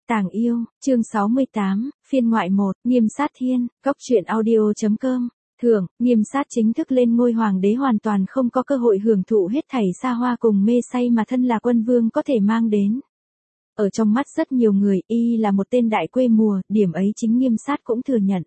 Tàng yêu, chương 68, phiên ngoại 1, Nghiêm Sát Thiên, Cốc truyện audio.com. Thưởng, Nghiêm Sát chính thức lên ngôi hoàng đế hoàn toàn không có cơ hội hưởng thụ hết thảy xa hoa cùng mê say mà thân là quân vương có thể mang đến. Ở trong mắt rất nhiều người, y là một tên đại quê mùa, điểm ấy chính Nghiêm Sát cũng thừa nhận.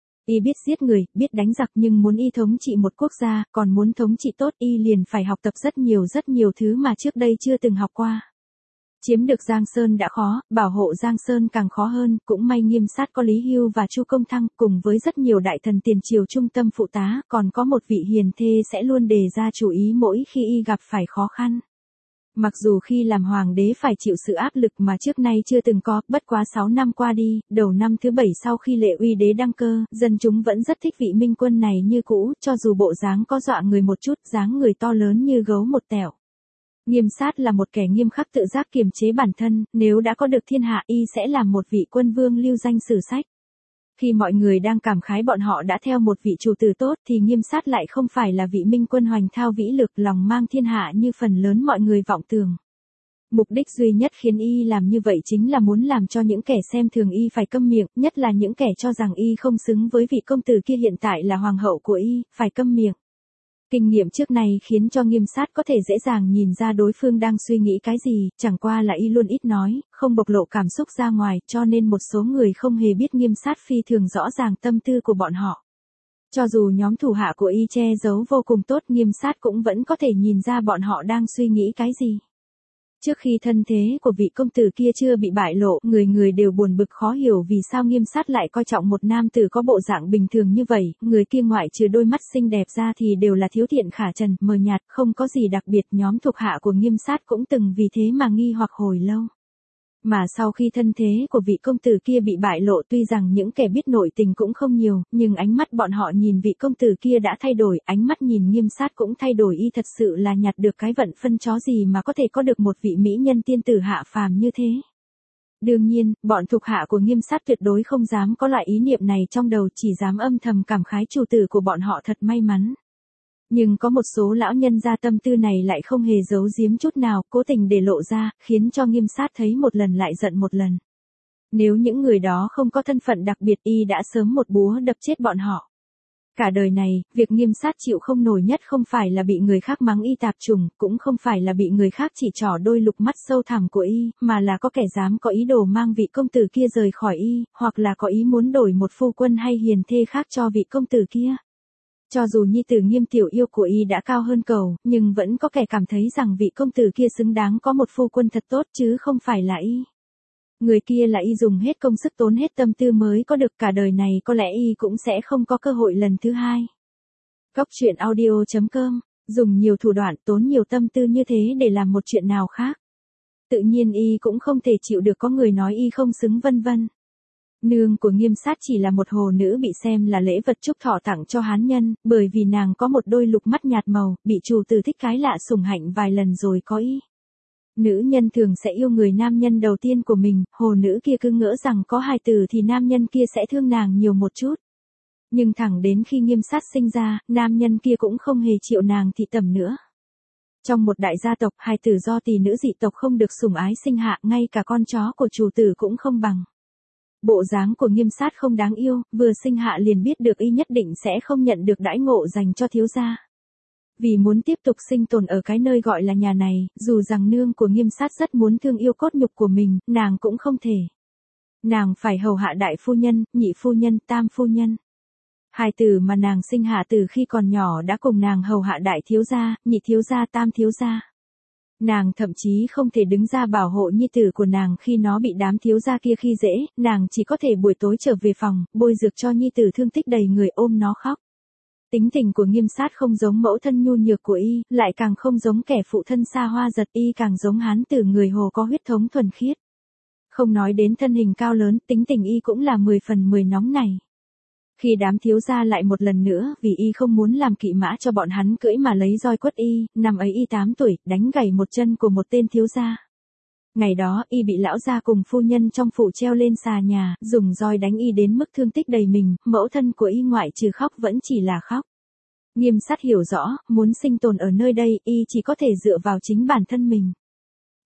Y biết giết người, biết đánh giặc nhưng muốn y thống trị một quốc gia, còn muốn thống trị tốt y liền phải học tập rất nhiều thứ mà trước đây chưa từng học qua. Chiếm được Giang Sơn đã khó, bảo hộ Giang Sơn càng khó hơn, cũng may Nghiêm Sát có Lý Hưu và Chu Công Thăng, cùng với rất nhiều đại thần tiền triều trung tâm phụ tá, còn có một vị hiền thê sẽ luôn đề ra chủ ý mỗi khi y gặp phải khó khăn. Mặc dù khi làm hoàng đế phải chịu sự áp lực mà trước nay chưa từng có, bất quá 6 năm qua đi, đầu năm thứ 7 sau khi Lệ Uy đế đăng cơ, dân chúng vẫn rất thích vị minh quân này như cũ, cho dù bộ dáng có dọa người một chút, dáng người to lớn như gấu một tẹo. Nghiêm Sát là một kẻ nghiêm khắc tự giác kiềm chế bản thân, nếu đã có được thiên hạ y sẽ làm một vị quân vương lưu danh sử sách. Khi mọi người đang cảm khái bọn họ đã theo một vị chủ tử tốt thì Nghiêm Sát lại không phải là vị minh quân hoành thao vĩ lực lòng mang thiên hạ như phần lớn mọi người vọng tưởng. Mục đích duy nhất khiến y làm như vậy chính là muốn làm cho những kẻ xem thường y phải câm miệng, nhất là những kẻ cho rằng y không xứng với vị công tử kia hiện tại là hoàng hậu của y, phải câm miệng. Kinh nghiệm trước này khiến cho Nghiêm Sát có thể dễ dàng nhìn ra đối phương đang suy nghĩ cái gì, chẳng qua là y luôn ít nói, không bộc lộ cảm xúc ra ngoài, cho nên một số người không hề biết Nghiêm Sát phi thường rõ ràng tâm tư của bọn họ. Cho dù nhóm thủ hạ của y che giấu vô cùng tốt, Nghiêm Sát cũng vẫn có thể nhìn ra bọn họ đang suy nghĩ cái gì. Trước khi thân thế của vị công tử kia chưa bị bại lộ, người đều buồn bực khó hiểu vì sao Nghiêm Sát lại coi trọng một nam tử có bộ dạng bình thường như vậy, người kia ngoại trừ đôi mắt xinh đẹp ra thì đều là thiếu thiện khả trần, mờ nhạt, không có gì đặc biệt. Nhóm thuộc hạ của Nghiêm Sát cũng từng vì thế mà nghi hoặc hồi lâu. Mà sau khi thân thế của vị công tử kia bị bại lộ, tuy rằng những kẻ biết nội tình cũng không nhiều, nhưng ánh mắt bọn họ nhìn vị công tử kia đã thay đổi, ánh mắt nhìn Nghiêm Sát cũng thay đổi, y thật sự là nhặt được cái vận phân chó gì mà có thể có được một vị mỹ nhân tiên tử hạ phàm như thế. Đương nhiên, bọn thuộc hạ của Nghiêm Sát tuyệt đối không dám có loại ý niệm này trong đầu, chỉ dám âm thầm cảm khái chủ tử của bọn họ thật may mắn. Nhưng có một số lão nhân gia tâm tư này lại không hề giấu giếm chút nào, cố tình để lộ ra, khiến cho Nghiêm Sát thấy một lần lại giận một lần. Nếu những người đó không có thân phận đặc biệt y đã sớm một búa đập chết bọn họ. Cả đời này, việc Nghiêm Sát chịu không nổi nhất không phải là bị người khác mắng y tạp chủng, cũng không phải là bị người khác chỉ trỏ đôi lục mắt sâu thẳm của y, mà là có kẻ dám có ý đồ mang vị công tử kia rời khỏi y, hoặc là có ý muốn đổi một phu quân hay hiền thê khác cho vị công tử kia. Cho dù nhi tử Nghiêm tiểu yêu của y đã cao hơn cầu, nhưng vẫn có kẻ cảm thấy rằng vị công tử kia xứng đáng có một phu quân thật tốt chứ không phải là y. Người kia là y dùng hết công sức tốn hết tâm tư mới có được, cả đời này có lẽ y cũng sẽ không có cơ hội lần thứ hai. Cốc truyện audio.com, dùng nhiều thủ đoạn tốn nhiều tâm tư như thế để làm một chuyện nào khác. Tự nhiên y cũng không thể chịu được có người nói y không xứng vân vân. Nương của Nghiêm Sát chỉ là một hồ nữ bị xem là lễ vật chúc thọ tặng cho hán nhân, bởi vì nàng có một đôi lục mắt nhạt màu, bị chủ tử thích cái lạ sủng hạnh vài lần rồi có ý. Nữ nhân thường sẽ yêu người nam nhân đầu tiên của mình, hồ nữ kia cứ ngỡ rằng có hài tử thì nam nhân kia sẽ thương nàng nhiều một chút. Nhưng thẳng đến khi Nghiêm Sát sinh ra, nam nhân kia cũng không hề chịu nàng thị tẩm nữa. Trong một đại gia tộc, hài tử do tỷ nữ dị tộc không được sủng ái sinh hạ, ngay cả con chó của chủ tử cũng không bằng. Bộ dáng của Nghiêm Sát không đáng yêu, vừa sinh hạ liền biết được y nhất định sẽ không nhận được đãi ngộ dành cho thiếu gia. Vì muốn tiếp tục sinh tồn ở cái nơi gọi là nhà này, dù rằng nương của Nghiêm Sát rất muốn thương yêu cốt nhục của mình, nàng cũng không thể. Nàng phải hầu hạ đại phu nhân, nhị phu nhân, tam phu nhân. Hài tử mà nàng sinh hạ từ khi còn nhỏ đã cùng nàng hầu hạ đại thiếu gia, nhị thiếu gia, tam thiếu gia. Nàng thậm chí không thể đứng ra bảo hộ nhi tử của nàng khi nó bị đám thiếu gia kia khi dễ, nàng chỉ có thể buổi tối trở về phòng, bôi dược cho nhi tử thương tích đầy người ôm nó khóc. Tính tình của Nghiêm Sát không giống mẫu thân nhu nhược của y, lại càng không giống kẻ phụ thân xa hoa giật, y càng giống hán tử người Hồ có huyết thống thuần khiết. Không nói đến thân hình cao lớn, tính tình y cũng là 10 phần 10 nóng này. Khi đám thiếu gia lại một lần nữa, vì y không muốn làm kỵ mã cho bọn hắn cưỡi mà lấy roi quất y, năm ấy y 8 tuổi, đánh gãy một chân của một tên thiếu gia. Ngày đó, y bị lão gia cùng phu nhân trong phủ treo lên xà nhà, dùng roi đánh y đến mức thương tích đầy mình, mẫu thân của y ngoại trừ khóc vẫn chỉ là khóc. Nghiêm Sát hiểu rõ, muốn sinh tồn ở nơi đây, y chỉ có thể dựa vào chính bản thân mình.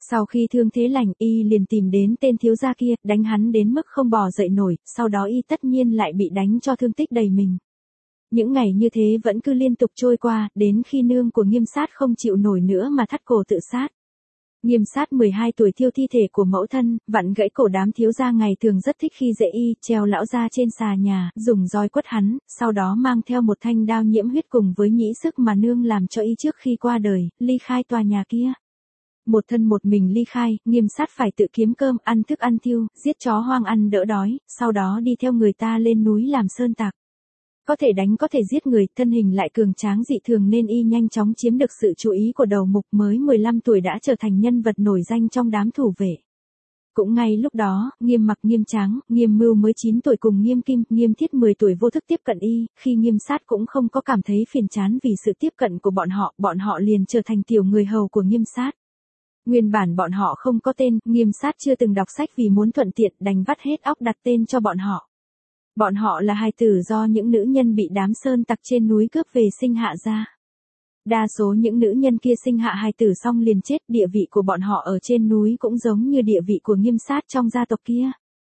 Sau khi thương thế lành, y liền tìm đến tên thiếu gia kia, đánh hắn đến mức không bò dậy nổi, sau đó y tất nhiên lại bị đánh cho thương tích đầy mình. Những ngày như thế vẫn cứ liên tục trôi qua, đến khi nương của Nghiêm Sát không chịu nổi nữa mà thắt cổ tự sát. Nghiêm Sát 12 tuổi thiêu thi thể của mẫu thân, vặn gãy cổ đám thiếu gia ngày thường rất thích khi dễ y, treo lão ra trên xà nhà, dùng roi quất hắn, sau đó mang theo một thanh đao nhiễm huyết cùng với nhĩ sức mà nương làm cho y trước khi qua đời, ly khai tòa nhà kia. Một thân một mình ly khai, Nghiêm Sát phải tự kiếm cơm, ăn thức ăn thiêu, giết chó hoang ăn đỡ đói, sau đó đi theo người ta lên núi làm sơn tạc. Có thể đánh có thể giết người, thân hình lại cường tráng dị thường nên y nhanh chóng chiếm được sự chú ý của đầu mục, mới 15 tuổi đã trở thành nhân vật nổi danh trong đám thủ vệ. Cũng ngay lúc đó, Nghiêm Mặc, Nghiêm Tráng, Nghiêm Mưu mới 9 tuổi cùng Nghiêm Kim, Nghiêm Thiết 10 tuổi vô thức tiếp cận y, khi Nghiêm Sát cũng không có cảm thấy phiền chán vì sự tiếp cận của bọn họ liền trở thành tiểu người hầu của Nghiêm Sát. Nguyên bản bọn họ không có tên, Nghiêm Sát chưa từng đọc sách vì muốn thuận tiện đành vắt hết óc đặt tên cho bọn họ. Bọn họ là hài tử do những nữ nhân bị đám sơn tặc trên núi cướp về sinh hạ ra. Đa số những nữ nhân kia sinh hạ hài tử xong liền chết, địa vị của bọn họ ở trên núi cũng giống như địa vị của Nghiêm Sát trong gia tộc kia.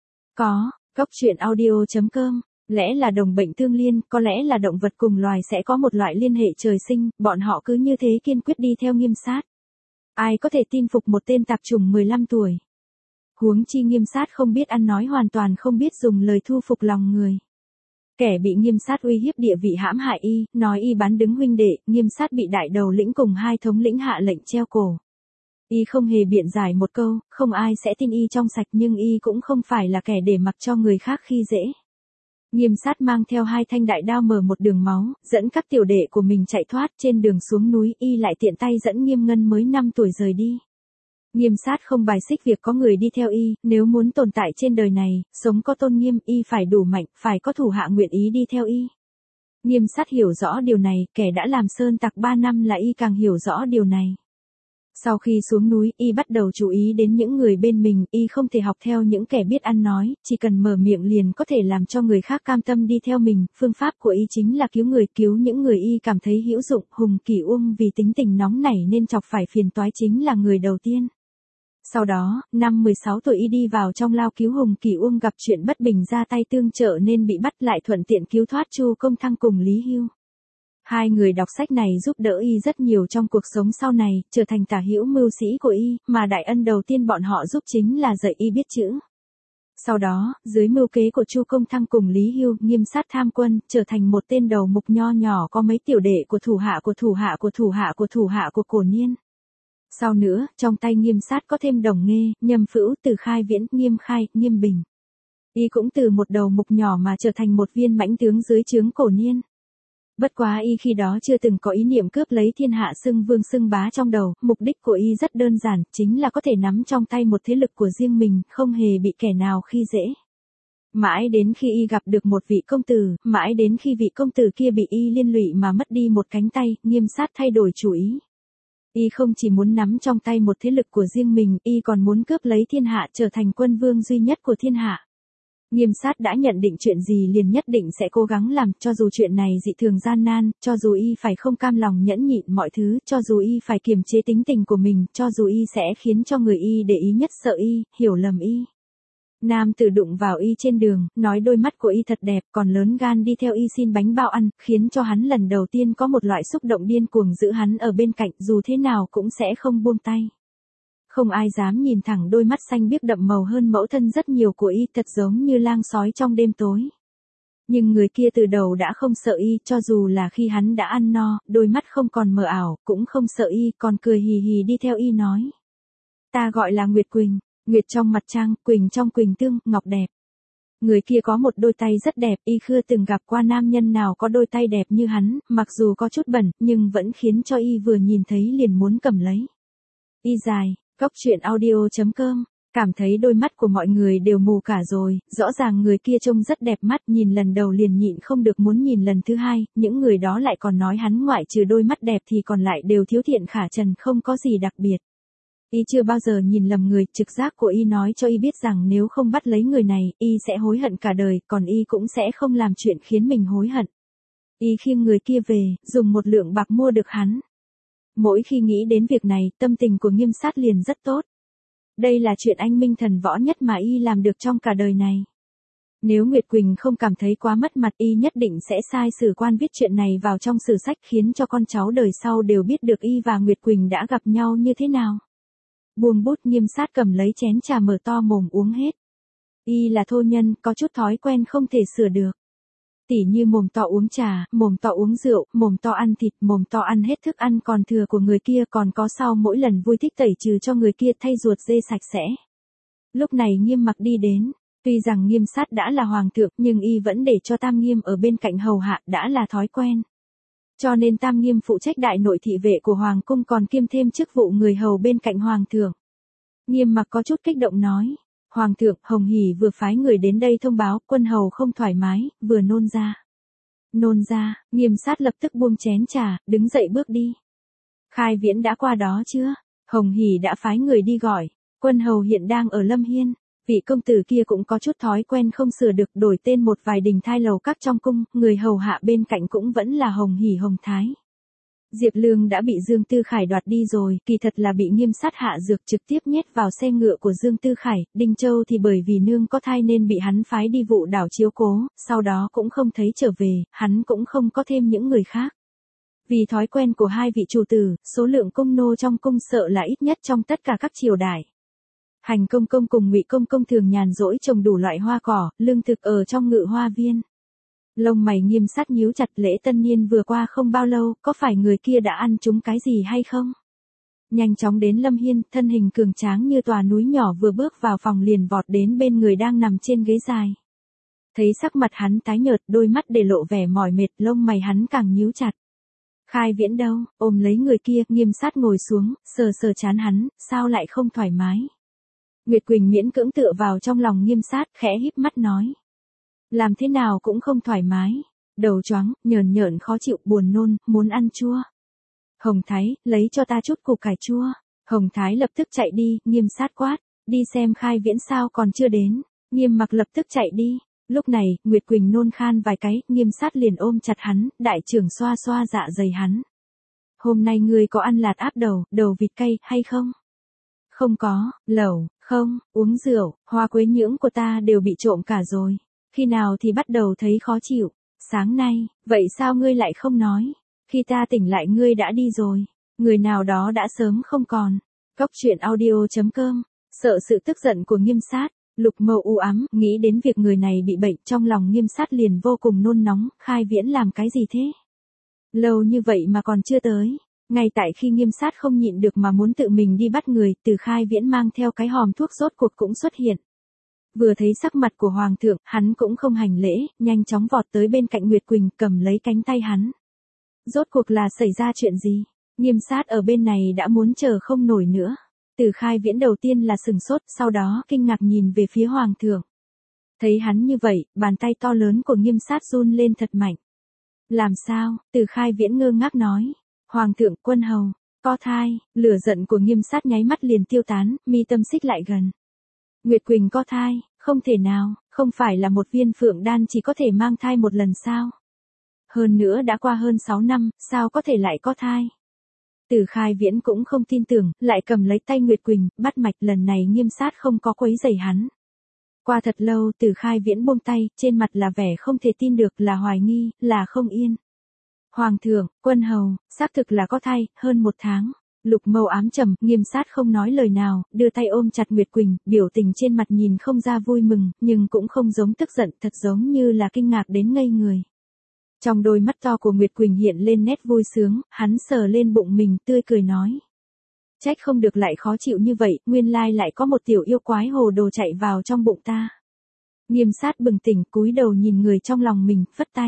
Cóc truyện audio.com, lẽ là đồng bệnh tương liên, có lẽ là động vật cùng loài sẽ có một loại liên hệ trời sinh, bọn họ cứ như thế kiên quyết đi theo Nghiêm Sát. Ai có thể tin phục một tên tạp chủng 15 tuổi. Huống chi Nghiêm Sát không biết ăn nói, hoàn toàn không biết dùng lời thu phục lòng người. Kẻ bị Nghiêm Sát uy hiếp địa vị hãm hại y, nói y bán đứng huynh đệ, Nghiêm Sát bị đại đầu lĩnh cùng hai thống lĩnh hạ lệnh treo cổ. Y không hề biện giải một câu, không ai sẽ tin y trong sạch, nhưng y cũng không phải là kẻ để mặc cho người khác khi dễ. Nghiêm Sát mang theo hai thanh đại đao mở một đường máu, dẫn các tiểu đệ của mình chạy thoát, trên đường xuống núi y lại tiện tay dẫn Nghiêm Ngân mới 5 tuổi rời đi. Nghiêm Sát không bài xích việc có người đi theo y, nếu muốn tồn tại trên đời này, sống có tôn nghiêm, y phải đủ mạnh, phải có thủ hạ nguyện ý đi theo y. Nghiêm Sát hiểu rõ điều này, kẻ đã làm sơn tặc 3 năm là y càng hiểu rõ điều này. Sau khi xuống núi, y bắt đầu chú ý đến những người bên mình, y không thể học theo những kẻ biết ăn nói, chỉ cần mở miệng liền có thể làm cho người khác cam tâm đi theo mình, phương pháp của y chính là cứu người, cứu những người y cảm thấy hữu dụng. Hùng Kỷ Uông vì tính tình nóng nảy nên chọc phải phiền toái chính là người đầu tiên. Sau đó, năm 16 tuổi y đi vào trong lao cứu Hùng Kỷ Uông, gặp chuyện bất bình ra tay tương trợ nên bị bắt, lại thuận tiện cứu thoát Chu Công Thăng cùng Lý Hưu. Hai người đọc sách này giúp đỡ y rất nhiều trong cuộc sống sau này, trở thành tả hữu mưu sĩ của y, mà đại ân đầu tiên bọn họ giúp chính là dạy y biết chữ. Sau đó, dưới mưu kế của Chu Công Thăng cùng Lý Hưu, Nghiêm Sát tham quân, trở thành một tên đầu mục nho nhỏ có mấy tiểu đệ của thủ hạ của Cổ Niên. Sau nữa, trong tay Nghiêm Sát có thêm Đồng Nghê, Nhâm Phữu, Từ Khai Viễn, Nghiêm Khai, Nghiêm Bình. Y cũng từ một đầu mục nhỏ mà trở thành một viên mãnh tướng dưới trướng Cổ Niên. Bất quá y khi đó chưa từng có ý niệm cướp lấy thiên hạ xưng vương xưng bá trong đầu, mục đích của y rất đơn giản, chính là có thể nắm trong tay một thế lực của riêng mình, không hề bị kẻ nào khi dễ. Mãi đến khi y gặp được một vị công tử, mãi đến khi vị công tử kia bị y liên lụy mà mất đi một cánh tay, Nghiêm Sát thay đổi chủ ý. Y không chỉ muốn nắm trong tay một thế lực của riêng mình, y còn muốn cướp lấy thiên hạ, trở thành quân vương duy nhất của thiên hạ. Nghiêm Sát đã nhận định chuyện gì liền nhất định sẽ cố gắng làm, cho dù chuyện này dị thường gian nan, cho dù y phải không cam lòng nhẫn nhịn mọi thứ, cho dù y phải kiềm chế tính tình của mình, cho dù y sẽ khiến cho người y để ý nhất sợ y, hiểu lầm y. Nam tử đụng vào y trên đường, nói đôi mắt của y thật đẹp, còn lớn gan đi theo y xin bánh bao ăn, khiến cho hắn lần đầu tiên có một loại xúc động điên cuồng giữ hắn ở bên cạnh, dù thế nào cũng sẽ không buông tay. Không ai dám nhìn thẳng đôi mắt xanh biếc đậm màu hơn mẫu thân rất nhiều của y, thật giống như lang sói trong đêm tối. Nhưng người kia từ đầu đã không sợ y, cho dù là khi hắn đã ăn no, đôi mắt không còn mờ ảo, cũng không sợ y, còn cười hì hì đi theo y nói. Ta gọi là Nguyệt Quỳnh, Nguyệt trong mặt trăng, Quỳnh trong Quỳnh tương, ngọc đẹp. Người kia có một đôi tay rất đẹp, y chưa từng gặp qua nam nhân nào có đôi tay đẹp như hắn, mặc dù có chút bẩn, nhưng vẫn khiến cho y vừa nhìn thấy liền muốn cầm lấy. Y dài. Cóc truyện audio.com, cảm thấy đôi mắt của mọi người đều mù cả rồi, rõ ràng người kia trông rất đẹp mắt, nhìn lần đầu liền nhịn không được muốn nhìn lần thứ hai, những người đó lại còn nói hắn ngoại trừ đôi mắt đẹp thì còn lại đều thiếu thiện khả trần, không có gì đặc biệt. Y chưa bao giờ nhìn lầm người, trực giác của y nói cho y biết rằng nếu không bắt lấy người này, y sẽ hối hận cả đời, còn y cũng sẽ không làm chuyện khiến mình hối hận. Y khiêng người kia về, dùng một lượng bạc mua được hắn. Mỗi khi nghĩ đến việc này, tâm tình của Nghiêm Sát liền rất tốt. Đây là chuyện anh minh thần võ nhất mà y làm được trong cả đời này. Nếu Nguyệt Quỳnh không cảm thấy quá mất mặt, y nhất định sẽ sai sử quan viết chuyện này vào trong sử sách, khiến cho con cháu đời sau đều biết được y và Nguyệt Quỳnh đã gặp nhau như thế nào. Buông bút, Nghiêm Sát cầm lấy chén trà mở to mồm uống hết. Y là thô nhân, có chút thói quen không thể sửa được. Tỉ như mồm to uống trà, mồm to uống rượu, mồm to ăn thịt, mồm to ăn hết thức ăn còn thừa của người kia, còn có sau mỗi lần vui thích tẩy trừ cho người kia, thay ruột dê sạch sẽ. Lúc này Nghiêm Mặc đi đến. Tuy rằng Nghiêm Sát đã là hoàng thượng, nhưng y vẫn để cho Tam Nghiêm ở bên cạnh hầu hạ, đã là thói quen. Cho nên Tam Nghiêm phụ trách đại nội thị vệ của hoàng cung, còn kiêm thêm chức vụ người hầu bên cạnh hoàng thượng. Nghiêm Mặc có chút kích động nói: Hoàng thượng, Hồng Hỉ vừa phái người đến đây thông báo, quân hầu không thoải mái, vừa nôn ra. Nôn ra? Nghiêm Sát lập tức buông chén trà, đứng dậy bước đi. Khai Viễn đã qua đó chưa? Hồng Hỉ đã phái người đi gọi. Quân hầu hiện đang ở Lâm Hiên. Vị công tử kia cũng có chút thói quen không sửa được, đổi tên một vài đình thai lầu các trong cung, người hầu hạ bên cạnh cũng vẫn là Hồng Hỉ Hồng Thái. Diệp Lương đã bị Dương Tư Khải đoạt đi rồi, kỳ thật là bị Nghiêm Sát hạ dược trực tiếp nhét vào xe ngựa của Dương Tư Khải. Đinh Châu thì bởi vì nương có thai nên bị hắn phái đi vụ đảo chiếu cố, sau đó cũng không thấy trở về, hắn cũng không có thêm những người khác. Vì thói quen của hai vị chủ tử, số lượng cung nô trong cung sợ là ít nhất trong tất cả các triều đại. Hành công công cùng Ngụy công công thường nhàn rỗi trồng đủ loại hoa cỏ, lương thực ở trong ngự hoa viên. Lông mày Nghiêm Sát nhíu chặt, lễ tân niên vừa qua không bao lâu, có phải người kia đã ăn trúng cái gì hay không? Nhanh chóng đến Lâm Hiên, thân hình cường tráng như tòa núi nhỏ, vừa bước vào phòng liền vọt đến bên người đang nằm trên ghế dài. Thấy sắc mặt hắn tái nhợt, đôi mắt để lộ vẻ mỏi mệt, lông mày hắn càng nhíu chặt. Khai Viễn đâu? Ôm lấy người kia, Nghiêm Sát ngồi xuống, sờ sờ trán hắn, sao lại không thoải mái? Nguyệt Quỳnh miễn cưỡng tựa vào trong lòng Nghiêm Sát, khẽ híp mắt nói: Làm thế nào cũng không thoải mái, đầu choáng, nhờn nhợn khó chịu, buồn nôn, muốn ăn chua. Hồng Thái, lấy cho ta chút củ cải chua. Hồng Thái lập tức chạy đi. Nghiêm Sát quát: Đi xem Khai Viễn sao còn chưa đến. Nghiêm Mặc lập tức chạy đi. Lúc này, Nguyệt Quỳnh nôn khan vài cái, Nghiêm Sát liền ôm chặt hắn, đại trưởng xoa xoa dạ dày hắn. Hôm nay ngươi có ăn lạt áp đầu vịt cay hay không? Không có. Lẩu, không. Uống rượu, hoa quế nhưỡng của ta đều bị trộm cả rồi. Khi nào thì bắt đầu thấy khó chịu? Sáng nay. Vậy sao ngươi lại không nói? Khi ta tỉnh lại ngươi đã đi rồi. Người nào đó đã sớm không còn. Cóc truyện audio.com. Sợ sự tức giận của Nghiêm Sát, Lục Mâu u ám, nghĩ đến việc người này bị bệnh, trong lòng Nghiêm Sát liền vô cùng nôn nóng. Khai Viễn làm cái gì thế? Lâu như vậy mà còn chưa tới. Ngay tại khi Nghiêm Sát không nhịn được mà muốn tự mình đi bắt người, Từ Khai Viễn mang theo cái hòm thuốc rốt cuộc cũng xuất hiện. Vừa thấy sắc mặt của hoàng thượng, hắn cũng không hành lễ, nhanh chóng vọt tới bên cạnh Nguyệt Quỳnh, cầm lấy cánh tay hắn. Rốt cuộc là xảy ra chuyện gì? Nghiêm Sát ở bên này đã muốn chờ không nổi nữa. Từ Khai Viễn đầu tiên là sừng sốt, sau đó kinh ngạc nhìn về phía hoàng thượng. Thấy hắn như vậy, bàn tay to lớn của Nghiêm Sát run lên thật mạnh. Làm sao? Từ Khai Viễn ngơ ngác nói. Hoàng thượng, quân hầu, có thai. Lửa giận của Nghiêm Sát nháy mắt liền tiêu tán, mi tâm xích lại gần. Nguyệt Quỳnh có thai? Không thể nào, không phải là một viên phượng đan chỉ có thể mang thai một lần sao? Hơn nữa đã qua hơn 6 năm, sao có thể lại có thai? Từ Khai Viễn cũng không tin tưởng, lại cầm lấy tay Nguyệt Quỳnh, bắt mạch. Lần này Nghiêm Sát không có quấy rầy hắn. Qua thật lâu, Từ Khai Viễn buông tay, trên mặt là vẻ không thể tin được, là hoài nghi, là không yên. Hoàng thượng, quân hầu, xác thực là có thai, hơn 1 tháng. Lục Mâu ám trầm, Nghiêm Sát không nói lời nào, đưa tay ôm chặt Nguyệt Quỳnh, biểu tình trên mặt nhìn không ra vui mừng, nhưng cũng không giống tức giận, thật giống như là kinh ngạc đến ngây người. Trong đôi mắt to của Nguyệt Quỳnh hiện lên nét vui sướng, hắn sờ lên bụng mình, tươi cười nói. Trách không được lại khó chịu như vậy, nguyên lai lại có một tiểu yêu quái hồ đồ chạy vào trong bụng ta. Nghiêm Sát bừng tỉnh, cúi đầu nhìn người trong lòng mình, phất tay.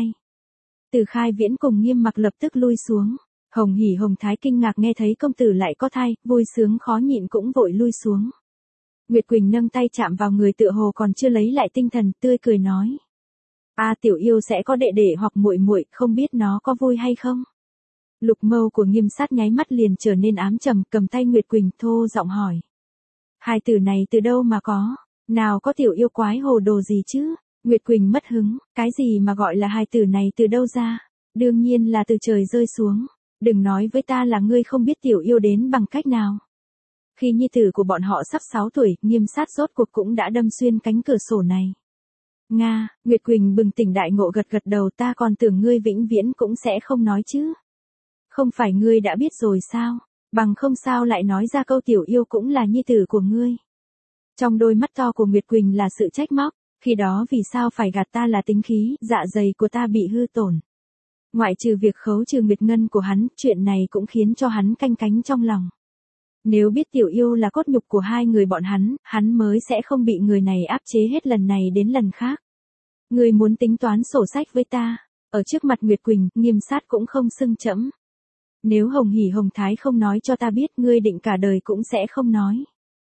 Từ Khai Viễn cùng Nghiêm Mặc lập tức lui xuống. Hồng Hỉ Hồng Thái kinh ngạc nghe thấy công tử lại có thai, vui sướng khó nhịn cũng vội lui xuống. Nguyệt Quỳnh nâng tay chạm vào người tựa hồ còn chưa lấy lại tinh thần, tươi cười nói. Tiểu yêu sẽ có đệ đệ hoặc muội muội, không biết nó có vui hay không? Lục Mâu của Nghiêm Sát nháy mắt liền trở nên ám trầm, cầm tay Nguyệt Quỳnh thô giọng hỏi. Hai từ này từ đâu mà có? Nào có tiểu yêu quái hồ đồ gì chứ? Nguyệt Quỳnh mất hứng, cái gì mà gọi là hai từ này từ đâu ra? Đương nhiên là từ trời rơi xuống. Đừng nói với ta là ngươi không biết tiểu yêu đến bằng cách nào. Khi nhi tử của bọn họ sắp 6 tuổi, Nghiêm Sát rốt cuộc cũng đã đâm xuyên cánh cửa sổ này. Nga, Nguyệt Quỳnh bừng tỉnh đại ngộ gật gật đầu, ta còn tưởng ngươi vĩnh viễn cũng sẽ không nói chứ. Không phải ngươi đã biết rồi sao, bằng không sao lại nói ra câu tiểu yêu cũng là nhi tử của ngươi. Trong đôi mắt to của Nguyệt Quỳnh là sự trách móc, khi đó vì sao phải gạt ta là tính khí, dạ dày của ta bị hư tổn. Ngoại trừ việc khấu trừ Nguyệt Ngân của hắn, chuyện này cũng khiến cho hắn canh cánh trong lòng. Nếu biết tiểu yêu là cốt nhục của hai người bọn hắn mới sẽ không bị người này áp chế hết lần này đến lần khác. Ngươi muốn tính toán sổ sách với ta, ở trước mặt Nguyệt Quỳnh, Nghiêm Sát cũng không xưng chẫm. Nếu Hồng Hỉ Hồng Thái không nói cho ta biết, ngươi định cả đời cũng sẽ không nói.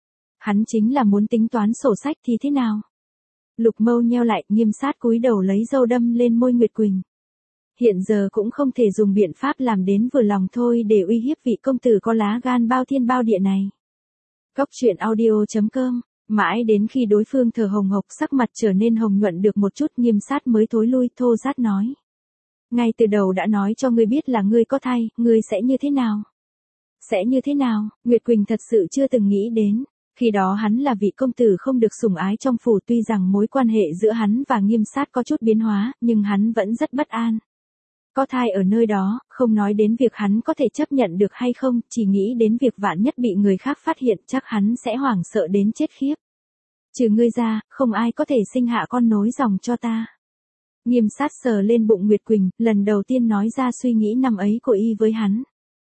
Hắn chính là muốn tính toán sổ sách thì thế nào? Lục mâu nheo lại, Nghiêm Sát cúi đầu lấy dâu đâm lên môi Nguyệt Quỳnh. Hiện giờ cũng không thể dùng biện pháp làm đến vừa lòng thôi để uy hiếp vị công tử có lá gan bao thiên bao địa này. Cốc truyện audio.com. Mãi đến khi đối phương thở hồng hộc, sắc mặt trở nên hồng nhuận được một chút, Nghiêm Sát mới thối lui, thô rát nói. Ngay từ đầu đã nói cho ngươi biết là ngươi có thai, ngươi sẽ như thế nào? Sẽ như thế nào? Nguyệt Quỳnh thật sự chưa từng nghĩ đến. Khi đó hắn là vị công tử không được sủng ái trong phủ, tuy rằng mối quan hệ giữa hắn và Nghiêm Sát có chút biến hóa, nhưng hắn vẫn rất bất an. Có thai ở nơi đó, không nói đến việc hắn có thể chấp nhận được hay không, chỉ nghĩ đến việc vạn nhất bị người khác phát hiện chắc hắn sẽ hoảng sợ đến chết khiếp. Trừ ngươi ra, không ai có thể sinh hạ con nối dòng cho ta. Nghiêm Sát sờ lên bụng Nguyệt Quỳnh, lần đầu tiên nói ra suy nghĩ năm ấy của y với hắn.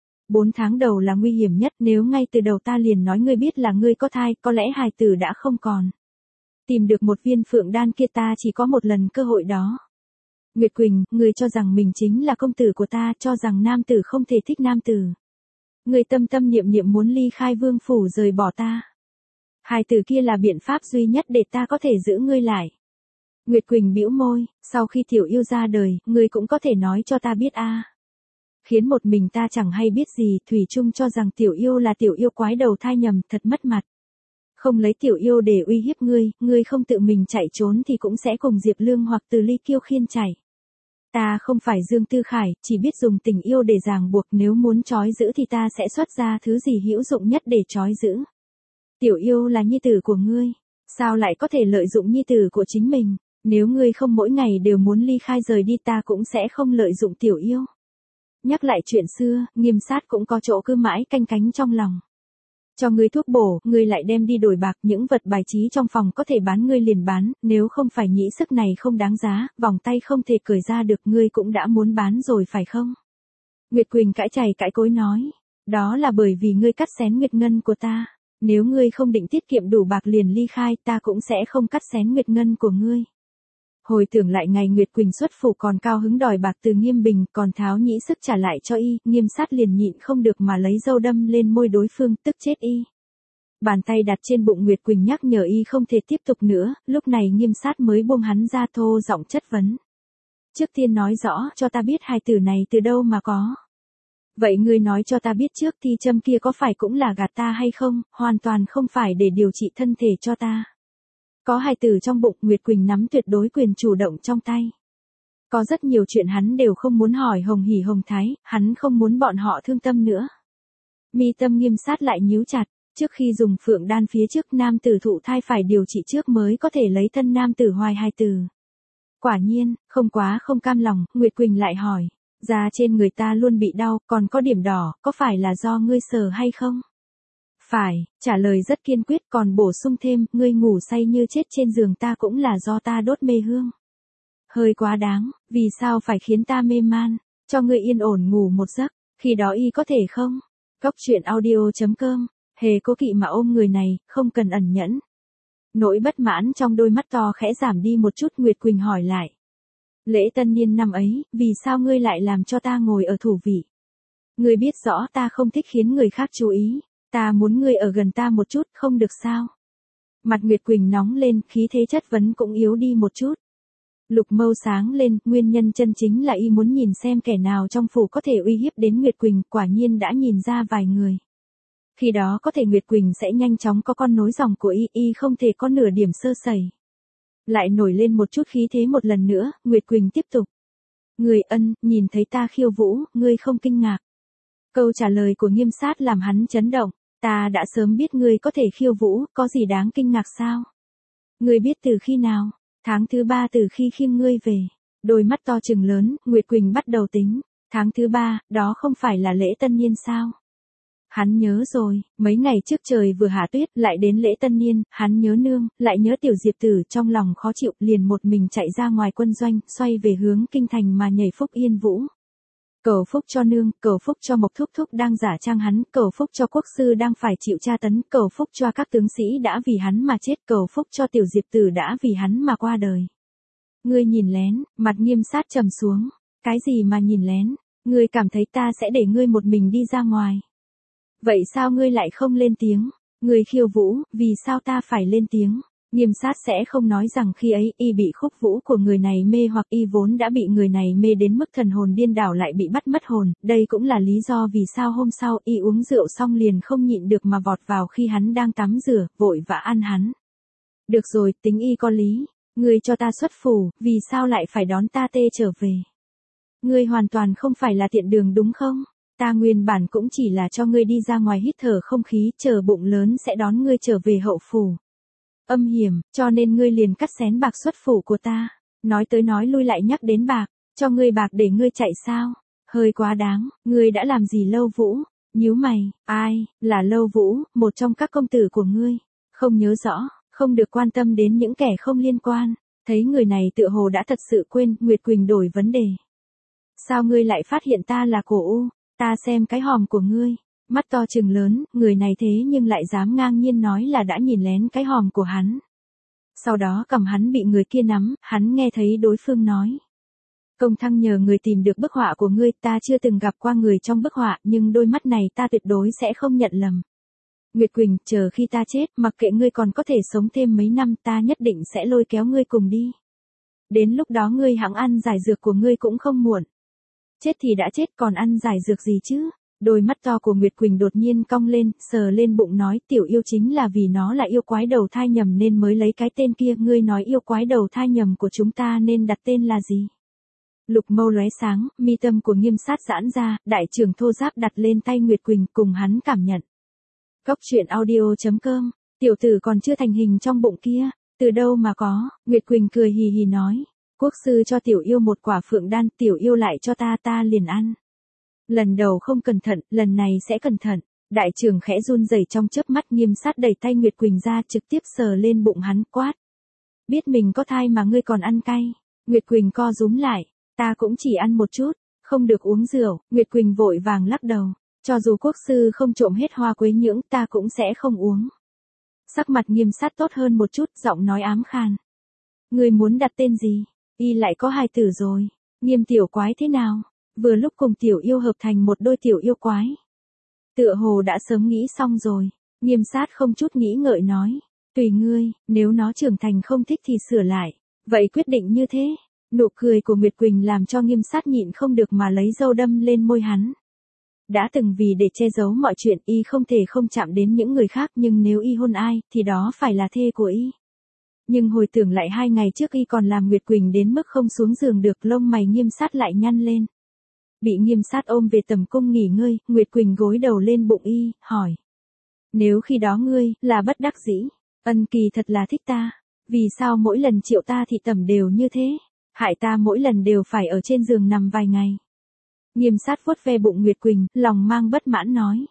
4 tháng đầu là nguy hiểm nhất, nếu ngay từ đầu ta liền nói ngươi biết là ngươi có thai, có lẽ hài tử đã không còn. Tìm được một viên phượng đan kia ta chỉ có một lần cơ hội đó. Nguyệt Quỳnh, ngươi cho rằng mình chính là công tử của ta, cho rằng nam tử không thể thích nam tử. Ngươi tâm tâm niệm niệm muốn ly khai vương phủ rời bỏ ta. Hài tử kia là biện pháp duy nhất để ta có thể giữ ngươi lại. Nguyệt Quỳnh bĩu môi, sau khi tiểu yêu ra đời, ngươi cũng có thể nói cho ta biết a. Khiến một mình ta chẳng hay biết gì, thủy chung cho rằng tiểu yêu là tiểu yêu quái đầu thai nhầm, thật mất mặt. Không lấy tiểu yêu để uy hiếp ngươi không tự mình chạy trốn thì cũng sẽ cùng Diệp Lương hoặc Từ Ly Kiêu khiên chạy. Ta không phải Dương Tư Khải, chỉ biết dùng tình yêu để ràng buộc, nếu muốn trói giữ thì ta sẽ xuất ra thứ gì hữu dụng nhất để trói giữ. Tiểu yêu là nhi tử của ngươi, sao lại có thể lợi dụng nhi tử của chính mình, nếu ngươi không mỗi ngày đều muốn ly khai rời đi ta cũng sẽ không lợi dụng tiểu yêu. Nhắc lại chuyện xưa, Nghiêm Sát cũng có chỗ cứ mãi canh cánh trong lòng. Cho ngươi thuốc bổ, ngươi lại đem đi đổi bạc, những vật bài trí trong phòng có thể bán ngươi liền bán, nếu không phải nghĩ sức này không đáng giá, vòng tay không thể cởi ra được, ngươi cũng đã muốn bán rồi phải không? Nguyệt Quỳnh cãi chày cãi cối nói, đó là bởi vì ngươi cắt xén Nguyệt Ngân của ta, nếu ngươi không định tiết kiệm đủ bạc liền ly khai, ta cũng sẽ không cắt xén Nguyệt Ngân của ngươi. Hồi tưởng lại ngày Nguyệt Quỳnh xuất phủ còn cao hứng đòi bạc từ Nghiêm Bình, còn tháo nhĩ sức trả lại cho y, Nghiêm Sát liền nhịn không được mà lấy dâu đâm lên môi đối phương, tức chết y. Bàn tay đặt trên bụng Nguyệt Quỳnh nhắc nhở y không thể tiếp tục nữa, lúc này Nghiêm Sát mới buông hắn ra, thô giọng chất vấn. Trước tiên nói rõ cho ta biết hài tử này từ đâu mà có. Vậy ngươi nói cho ta biết trước, thi châm kia có phải cũng là gạt ta hay không, hoàn toàn không phải để điều trị thân thể cho ta. Có hài tử trong bụng, Nguyệt Quỳnh nắm tuyệt đối quyền chủ động trong tay. Có rất nhiều chuyện hắn đều không muốn hỏi Hồng Hỉ Hồng Thái, hắn không muốn bọn họ thương tâm nữa. Mi tâm Nghiêm Sát lại nhíu chặt, trước khi dùng phượng đan phía trước nam tử thụ thai phải điều trị trước mới có thể lấy thân nam tử hoài hài tử. Quả nhiên, không cam lòng, Nguyệt Quỳnh lại hỏi, da trên người ta luôn bị đau, còn có điểm đỏ, có phải là do ngươi sờ hay không? Phải, trả lời rất kiên quyết, còn bổ sung thêm, ngươi ngủ say như chết trên giường ta cũng là do ta đốt mê hương. Hơi quá đáng, vì sao phải khiến ta mê man, cho ngươi yên ổn ngủ một giấc, khi đó y có thể không? Cốc truyện audio.com, hề cố kỵ mà ôm người này, không cần ẩn nhẫn. Nỗi bất mãn trong đôi mắt to khẽ giảm đi một chút, Nguyệt Quỳnh hỏi lại. Lễ tân niên năm ấy, vì sao ngươi lại làm cho ta ngồi ở thủ vị? Ngươi biết rõ ta không thích khiến người khác chú ý. Ta muốn ngươi ở gần ta một chút, không được sao? Mặt Nguyệt Quỳnh nóng lên, khí thế chất vấn cũng yếu đi một chút. Lục mâu sáng lên, nguyên nhân chân chính là y muốn nhìn xem kẻ nào trong phủ có thể uy hiếp đến Nguyệt Quỳnh, quả nhiên đã nhìn ra vài người. Khi đó có thể Nguyệt Quỳnh sẽ nhanh chóng có con nối dòng của y không thể có nửa điểm sơ sẩy. Lại nổi lên một chút khí thế một lần nữa, Nguyệt Quỳnh tiếp tục. Người ân, nhìn thấy ta khiêu vũ, ngươi không kinh ngạc. Câu trả lời của Nghiêm Sát làm hắn chấn động. Ta đã sớm biết ngươi có thể khiêu vũ, có gì đáng kinh ngạc sao? Ngươi biết từ khi nào? Tháng thứ 3 từ khi khiêng ngươi về. Đôi mắt to trừng lớn, Nguyệt Quỳnh bắt đầu tính. Tháng thứ 3, đó không phải là lễ tân niên sao? Hắn nhớ rồi, mấy ngày trước trời vừa hạ tuyết, lại đến lễ tân niên, hắn nhớ nương, lại nhớ tiểu Diệp Tử, trong lòng khó chịu, liền một mình chạy ra ngoài quân doanh, xoay về hướng kinh thành mà nhảy phúc yên vũ. Cầu phúc cho nương, cầu phúc cho Mộc Thúc Thúc đang giả trang hắn, cầu phúc cho quốc sư đang phải chịu tra tấn, cầu phúc cho các tướng sĩ đã vì hắn mà chết, cầu phúc cho tiểu Diệp Tử đã vì hắn mà qua đời. Ngươi nhìn lén, mặt Nghiêm Sát trầm xuống. Cái gì mà nhìn lén? Ngươi cảm thấy ta sẽ để ngươi một mình đi ra ngoài? Vậy sao ngươi lại không lên tiếng? Ngươi khiêu vũ, vì sao ta phải lên tiếng? Nghiêm Sát sẽ không nói rằng khi ấy y bị khúc vũ của người này mê, hoặc y vốn đã bị người này mê đến mức thần hồn điên đảo lại bị bắt mất hồn. Đây cũng là lý do vì sao hôm sau y uống rượu xong liền không nhịn được mà vọt vào khi hắn đang tắm rửa, vội vã ăn hắn. Được rồi, tính y có lý. Ngươi cho ta xuất phủ, vì sao lại phải đón ta tê trở về? Ngươi hoàn toàn không phải là tiện đường đúng không? Ta nguyên bản cũng chỉ là cho ngươi đi ra ngoài hít thở không khí, chờ bụng lớn sẽ đón ngươi trở về hậu phủ. Âm hiểm, cho nên ngươi liền cắt xén bạc xuất phủ của ta. Nói tới nói lui lại nhắc đến bạc, cho ngươi bạc để ngươi chạy sao? Hơi quá đáng, ngươi đã làm gì Lâu Vũ? Nhíu mày, ai, là Lâu Vũ, một trong các công tử của ngươi? Không nhớ rõ, không được quan tâm đến những kẻ không liên quan. Thấy người này tựa hồ đã thật sự quên, Nguyệt Quỳnh đổi vấn đề. Sao ngươi lại phát hiện ta là cổ u? Ta xem cái hòm của ngươi. Mắt to trừng lớn, người này thế nhưng lại dám ngang nhiên nói là đã nhìn lén cái hòm của hắn. Sau đó cầm hắn bị người kia nắm, hắn nghe thấy đối phương nói. Công Thăng nhờ người tìm được bức họa của ngươi, ta chưa từng gặp qua người trong bức họa, nhưng đôi mắt này ta tuyệt đối sẽ không nhận lầm. Nguyệt Quỳnh, chờ khi ta chết, mặc kệ ngươi còn có thể sống thêm mấy năm, ta nhất định sẽ lôi kéo ngươi cùng đi. Đến lúc đó ngươi hẵng ăn giải dược của ngươi cũng không muộn. Chết thì đã chết, còn ăn giải dược gì chứ? Đôi mắt to của Nguyệt Quỳnh đột nhiên cong lên, sờ lên bụng nói, tiểu yêu chính là vì nó là yêu quái đầu thai nhầm nên mới lấy cái tên kia, ngươi nói yêu quái đầu thai nhầm của chúng ta nên đặt tên là gì? Lục mâu lóe sáng, mi tâm của Nghiêm Sát giãn ra, đại trưởng thô giáp đặt lên tay Nguyệt Quỳnh cùng hắn cảm nhận. Cốc truyện audio.com, tiểu tử còn chưa thành hình trong bụng kia, từ đâu mà có? Nguyệt Quỳnh cười hì hì nói. Quốc sư cho tiểu yêu một quả phượng đan, tiểu yêu lại cho ta liền ăn. Lần đầu không cẩn thận, lần này sẽ cẩn thận. Đại trưởng khẽ run rẩy trong chớp mắt, Nghiêm Sát đẩy tay Nguyệt Quỳnh ra, trực tiếp sờ lên bụng hắn, quát. Biết mình có thai mà ngươi còn ăn cay. Nguyệt Quỳnh co rúm lại, ta cũng chỉ ăn một chút, không được uống rượu. Nguyệt Quỳnh vội vàng lắc đầu, cho dù quốc sư không trộm hết hoa quế nhưỡng, ta cũng sẽ không uống. Sắc mặt Nghiêm Sát tốt hơn một chút, giọng nói ám khan. Ngươi muốn đặt tên gì? Y lại có hài tử rồi. Nghiêm tiểu quái thế nào? Vừa lúc cùng tiểu yêu hợp thành một đôi tiểu yêu quái. Tựa hồ đã sớm nghĩ xong rồi. Nghiêm Sát không chút nghĩ ngợi nói. Tùy ngươi, nếu nó trưởng thành không thích thì sửa lại. Vậy quyết định như thế. Nụ cười của Nguyệt Quỳnh làm cho Nghiêm Sát nhịn không được mà lấy dâu đâm lên môi hắn. Đã từng vì để che giấu mọi chuyện y không thể không chạm đến những người khác, nhưng nếu y hôn ai, thì đó phải là thê của y. Nhưng hồi tưởng lại 2 ngày trước y còn làm Nguyệt Quỳnh đến mức không xuống giường được, lông mày Nghiêm Sát lại nhăn lên. Bị Nghiêm Sát ôm về tầm cung nghỉ ngơi, Nguyệt Quỳnh gối đầu lên bụng y, hỏi. Nếu khi đó ngươi, là bất đắc dĩ, Ân Kỳ thật là thích ta, vì sao mỗi lần triệu ta thì tầm đều như thế, hại ta mỗi lần đều phải ở trên giường nằm vài ngày. Nghiêm Sát vuốt ve bụng Nguyệt Quỳnh, lòng mang bất mãn nói.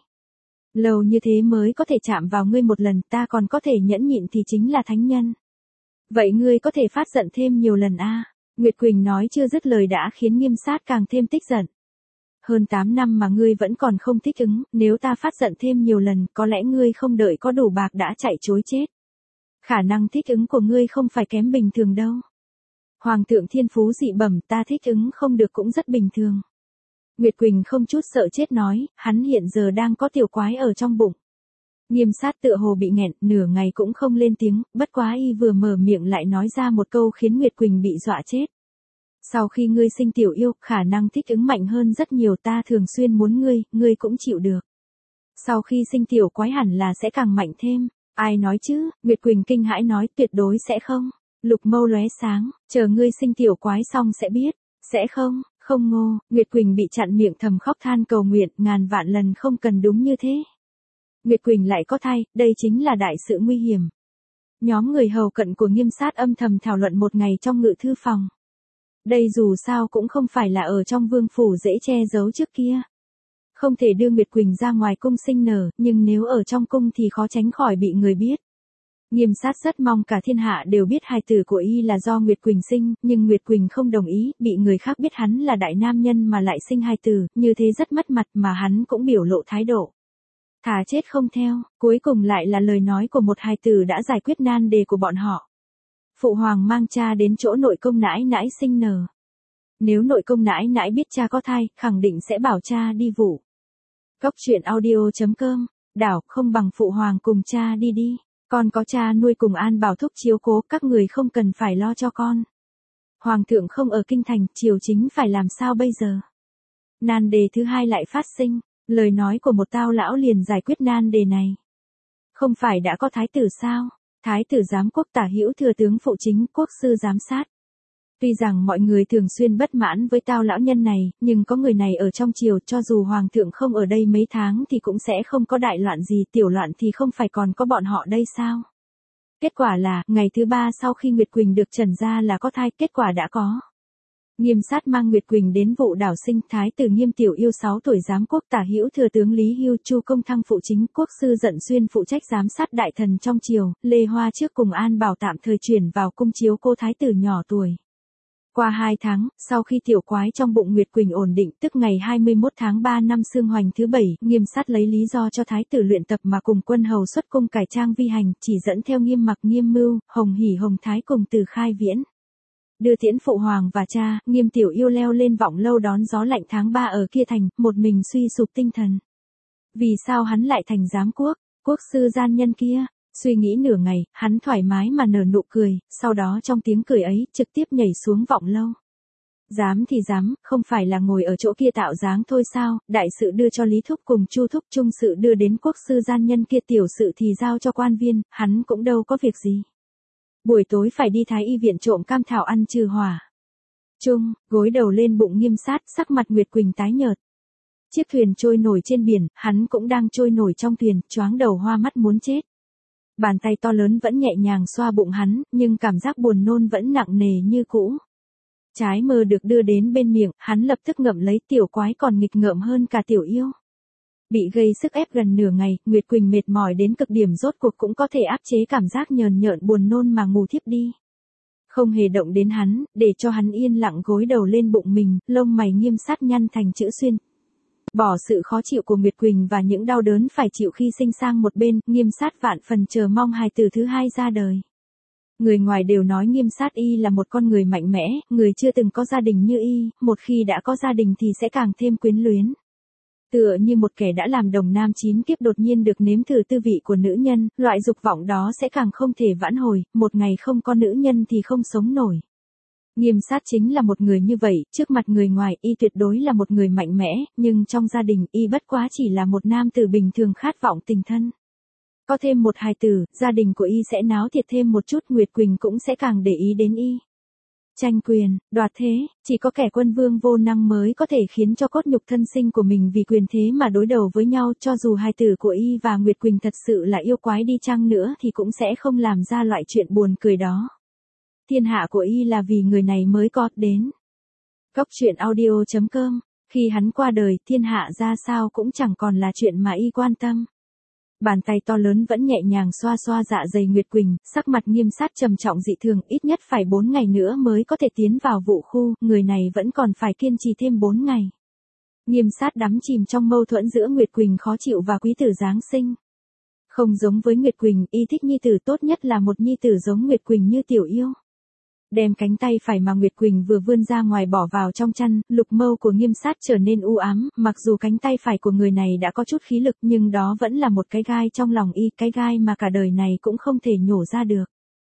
Lâu như thế mới có thể chạm vào ngươi một lần, ta còn có thể nhẫn nhịn thì chính là thánh nhân. Vậy ngươi có thể phát giận thêm nhiều lần a? Nguyệt Quỳnh nói chưa dứt lời đã khiến Nghiêm Sát càng thêm tức giận. Hơn 8 năm mà ngươi vẫn còn không thích ứng, nếu ta phát giận thêm nhiều lần, có lẽ ngươi không đợi có đủ bạc đã chạy trối chết. Khả năng thích ứng của ngươi không phải kém bình thường đâu. Hoàng thượng thiên phú dị bẩm, ta thích ứng không được cũng rất bình thường. Nguyệt Quỳnh không chút sợ chết nói, hắn hiện giờ đang có tiểu quái ở trong bụng. Nghiêm Sát tựa hồ bị nghẹn, nửa ngày cũng không lên tiếng, bất quá y vừa mở miệng lại nói ra một câu khiến Nguyệt Quỳnh bị dọa chết. Sau khi ngươi sinh tiểu yêu, khả năng thích ứng mạnh hơn rất nhiều, ta thường xuyên muốn ngươi cũng chịu được. Sau khi sinh tiểu quái hẳn là sẽ càng mạnh thêm. Ai nói chứ? Nguyệt Quỳnh kinh hãi nói, tuyệt đối sẽ không. Lục mâu lóe sáng, chờ ngươi sinh tiểu quái xong sẽ biết. Sẽ không, không ngô. Nguyệt Quỳnh bị chặn miệng thầm khóc than cầu nguyện, ngàn vạn lần không cần đúng như thế. Nguyệt Quỳnh lại có thai, đây chính là đại sự nguy hiểm. Nhóm người hầu cận của Nghiêm Sát âm thầm thảo luận một ngày trong ngự thư phòng. Đây dù sao cũng không phải là ở trong vương phủ dễ che giấu trước kia. Không thể đưa Nguyệt Quỳnh ra ngoài cung sinh nở, nhưng nếu ở trong cung thì khó tránh khỏi bị người biết. Nghiêm Sát rất mong cả thiên hạ đều biết hài tử của y là do Nguyệt Quỳnh sinh, nhưng Nguyệt Quỳnh không đồng ý, bị người khác biết hắn là đại nam nhân mà lại sinh hài tử, như thế rất mất mặt mà hắn cũng biểu lộ thái độ. Thà chết không theo, cuối cùng lại là lời nói của một hài tử đã giải quyết nan đề của bọn họ. Phụ hoàng mang cha đến chỗ nội công nãi nãi sinh nở. Nếu nội công nãi nãi biết cha có thai, khẳng định sẽ bảo cha đi vụ. Cốc truyện audio.com, đảo không bằng phụ hoàng cùng cha đi đi. Con có cha nuôi cùng an bảo thúc chiếu cố, các người không cần phải lo cho con. Hoàng thượng không ở kinh thành, triều chính phải làm sao bây giờ? Nan đề thứ hai lại phát sinh, lời nói của một tao lão liền giải quyết nan đề này. Không phải đã có thái tử sao? Thái tử giám quốc tả hữu thừa tướng phụ chính, quốc sư giám sát. Tuy rằng mọi người thường xuyên bất mãn với tao lão nhân này, nhưng có người này ở trong triều, cho dù hoàng thượng không ở đây mấy tháng thì cũng sẽ không có đại loạn gì, tiểu loạn thì không phải còn có bọn họ đây sao? Kết quả là, ngày thứ 3 sau khi Nguyệt Quỳnh được trần ra là có thai, kết quả đã có. Nghiêm Sát mang Nguyệt Quỳnh đến vụ đảo sinh, thái tử Nghiêm Tiểu Yêu 6 tuổi giám quốc tả hữu thừa tướng Lý Hưu, Chu Công Thăng phụ chính, quốc sư Dận Xuyên phụ trách giám sát đại thần trong triều, Lê Hoa trước cùng An Bảo tạm thời chuyển vào cung chiếu cô thái tử nhỏ tuổi. Qua 2 tháng, sau khi tiểu quái trong bụng Nguyệt Quỳnh ổn định, tức ngày 21 tháng 3 năm Xương Hoành thứ 7, Nghiêm Sát lấy lý do cho thái tử luyện tập mà cùng quân hầu xuất cung cải trang vi hành, chỉ dẫn theo Nghiêm Mặc, Nghiêm Mưu, Hồng Hỉ, Hồng Thái cùng Từ Khai Viễn. Đưa tiễn phụ hoàng và cha, Nghiêm Tiểu Yêu leo lên vọng lâu đón gió lạnh tháng 3 ở kia thành, một mình suy sụp tinh thần. Vì sao hắn lại thành giám quốc, quốc sư gian nhân kia? Suy nghĩ nửa ngày, hắn thoải mái mà nở nụ cười, sau đó trong tiếng cười ấy, trực tiếp nhảy xuống vọng lâu. Dám thì dám, không phải là ngồi ở chỗ kia tạo dáng thôi sao, đại sự đưa cho Lý Thúc cùng Chu Thúc, trung sự đưa đến quốc sư gian nhân kia, tiểu sự thì giao cho quan viên, hắn cũng đâu có việc gì. Buổi tối phải đi Thái y viện trộm cam thảo ăn trừ hỏa. Trung, gối đầu lên bụng Nghiêm Sát, sắc mặt Nguyệt Quỳnh tái nhợt. Chiếc thuyền trôi nổi trên biển, hắn cũng đang trôi nổi trong thuyền, choáng đầu hoa mắt muốn chết. Bàn tay to lớn vẫn nhẹ nhàng xoa bụng hắn, nhưng cảm giác buồn nôn vẫn nặng nề như cũ. Trái mơ được đưa đến bên miệng, hắn lập tức ngậm lấy, tiểu quái còn nghịch ngợm hơn cả Tiểu Yêu. Bị gây sức ép gần nửa ngày, Nguyệt Quỳnh mệt mỏi đến cực điểm rốt cuộc cũng có thể áp chế cảm giác nhờn nhợn buồn nôn mà ngủ thiếp đi. Không hề động đến hắn, để cho hắn yên lặng gối đầu lên bụng mình, lông mày Nghiêm Sát nhăn thành chữ xuyên. Bỏ sự khó chịu của Nguyệt Quỳnh và những đau đớn phải chịu khi sinh sang một bên, Nghiêm Sát vạn phần chờ mong hài tử thứ hai ra đời. Người ngoài đều nói Nghiêm Sát y là một con người mạnh mẽ, người chưa từng có gia đình như y, một khi đã có gia đình thì sẽ càng thêm quyến luyến. Tựa như một kẻ đã làm đồng nam 9 kiếp đột nhiên được nếm thử tư vị của nữ nhân, loại dục vọng đó sẽ càng không thể vãn hồi, một ngày không có nữ nhân thì không sống nổi. Nghiêm Sát chính là một người như vậy, trước mặt người ngoài y tuyệt đối là một người mạnh mẽ, nhưng trong gia đình y bất quá chỉ là một nam tử bình thường khát vọng tình thân. Có thêm một hài tử, gia đình của y sẽ náo nhiệt thêm một chút, Nguyệt Quỳnh cũng sẽ càng để ý đến y. Tranh quyền, đoạt thế, chỉ có kẻ quân vương vô năng mới có thể khiến cho cốt nhục thân sinh của mình vì quyền thế mà đối đầu với nhau, cho dù hài tử của y và Nguyệt Quỳnh thật sự là yêu quái đi chăng nữa thì cũng sẽ không làm ra loại chuyện buồn cười đó. Thiên hạ của y là vì người này mới có đến. Cốc truyện audio.com, khi hắn qua đời, thiên hạ ra sao cũng chẳng còn là chuyện mà y quan tâm. Bàn tay to lớn vẫn nhẹ nhàng xoa xoa dạ dày Nguyệt Quỳnh, sắc mặt Nghiêm Sát trầm trọng dị thường, ít nhất phải 4 ngày nữa mới có thể tiến vào vụ khu, người này vẫn còn phải kiên trì thêm 4 ngày. Nghiêm Sát đắm chìm trong mâu thuẫn giữa Nguyệt Quỳnh khó chịu và quý tử Giáng sinh. Không giống với Nguyệt Quỳnh, y thích nhi tử, tốt nhất là một nhi tử giống Nguyệt Quỳnh như Tiểu Yêu. Đem cánh tay phải mà Nguyệt Quỳnh vừa vươn ra ngoài bỏ vào trong chăn, lục mâu của Nghiêm Sát trở nên u ám, mặc dù cánh tay phải của người này đã có chút khí lực nhưng đó vẫn là một cái gai trong lòng y, cái gai mà cả đời này cũng không thể nhổ ra được.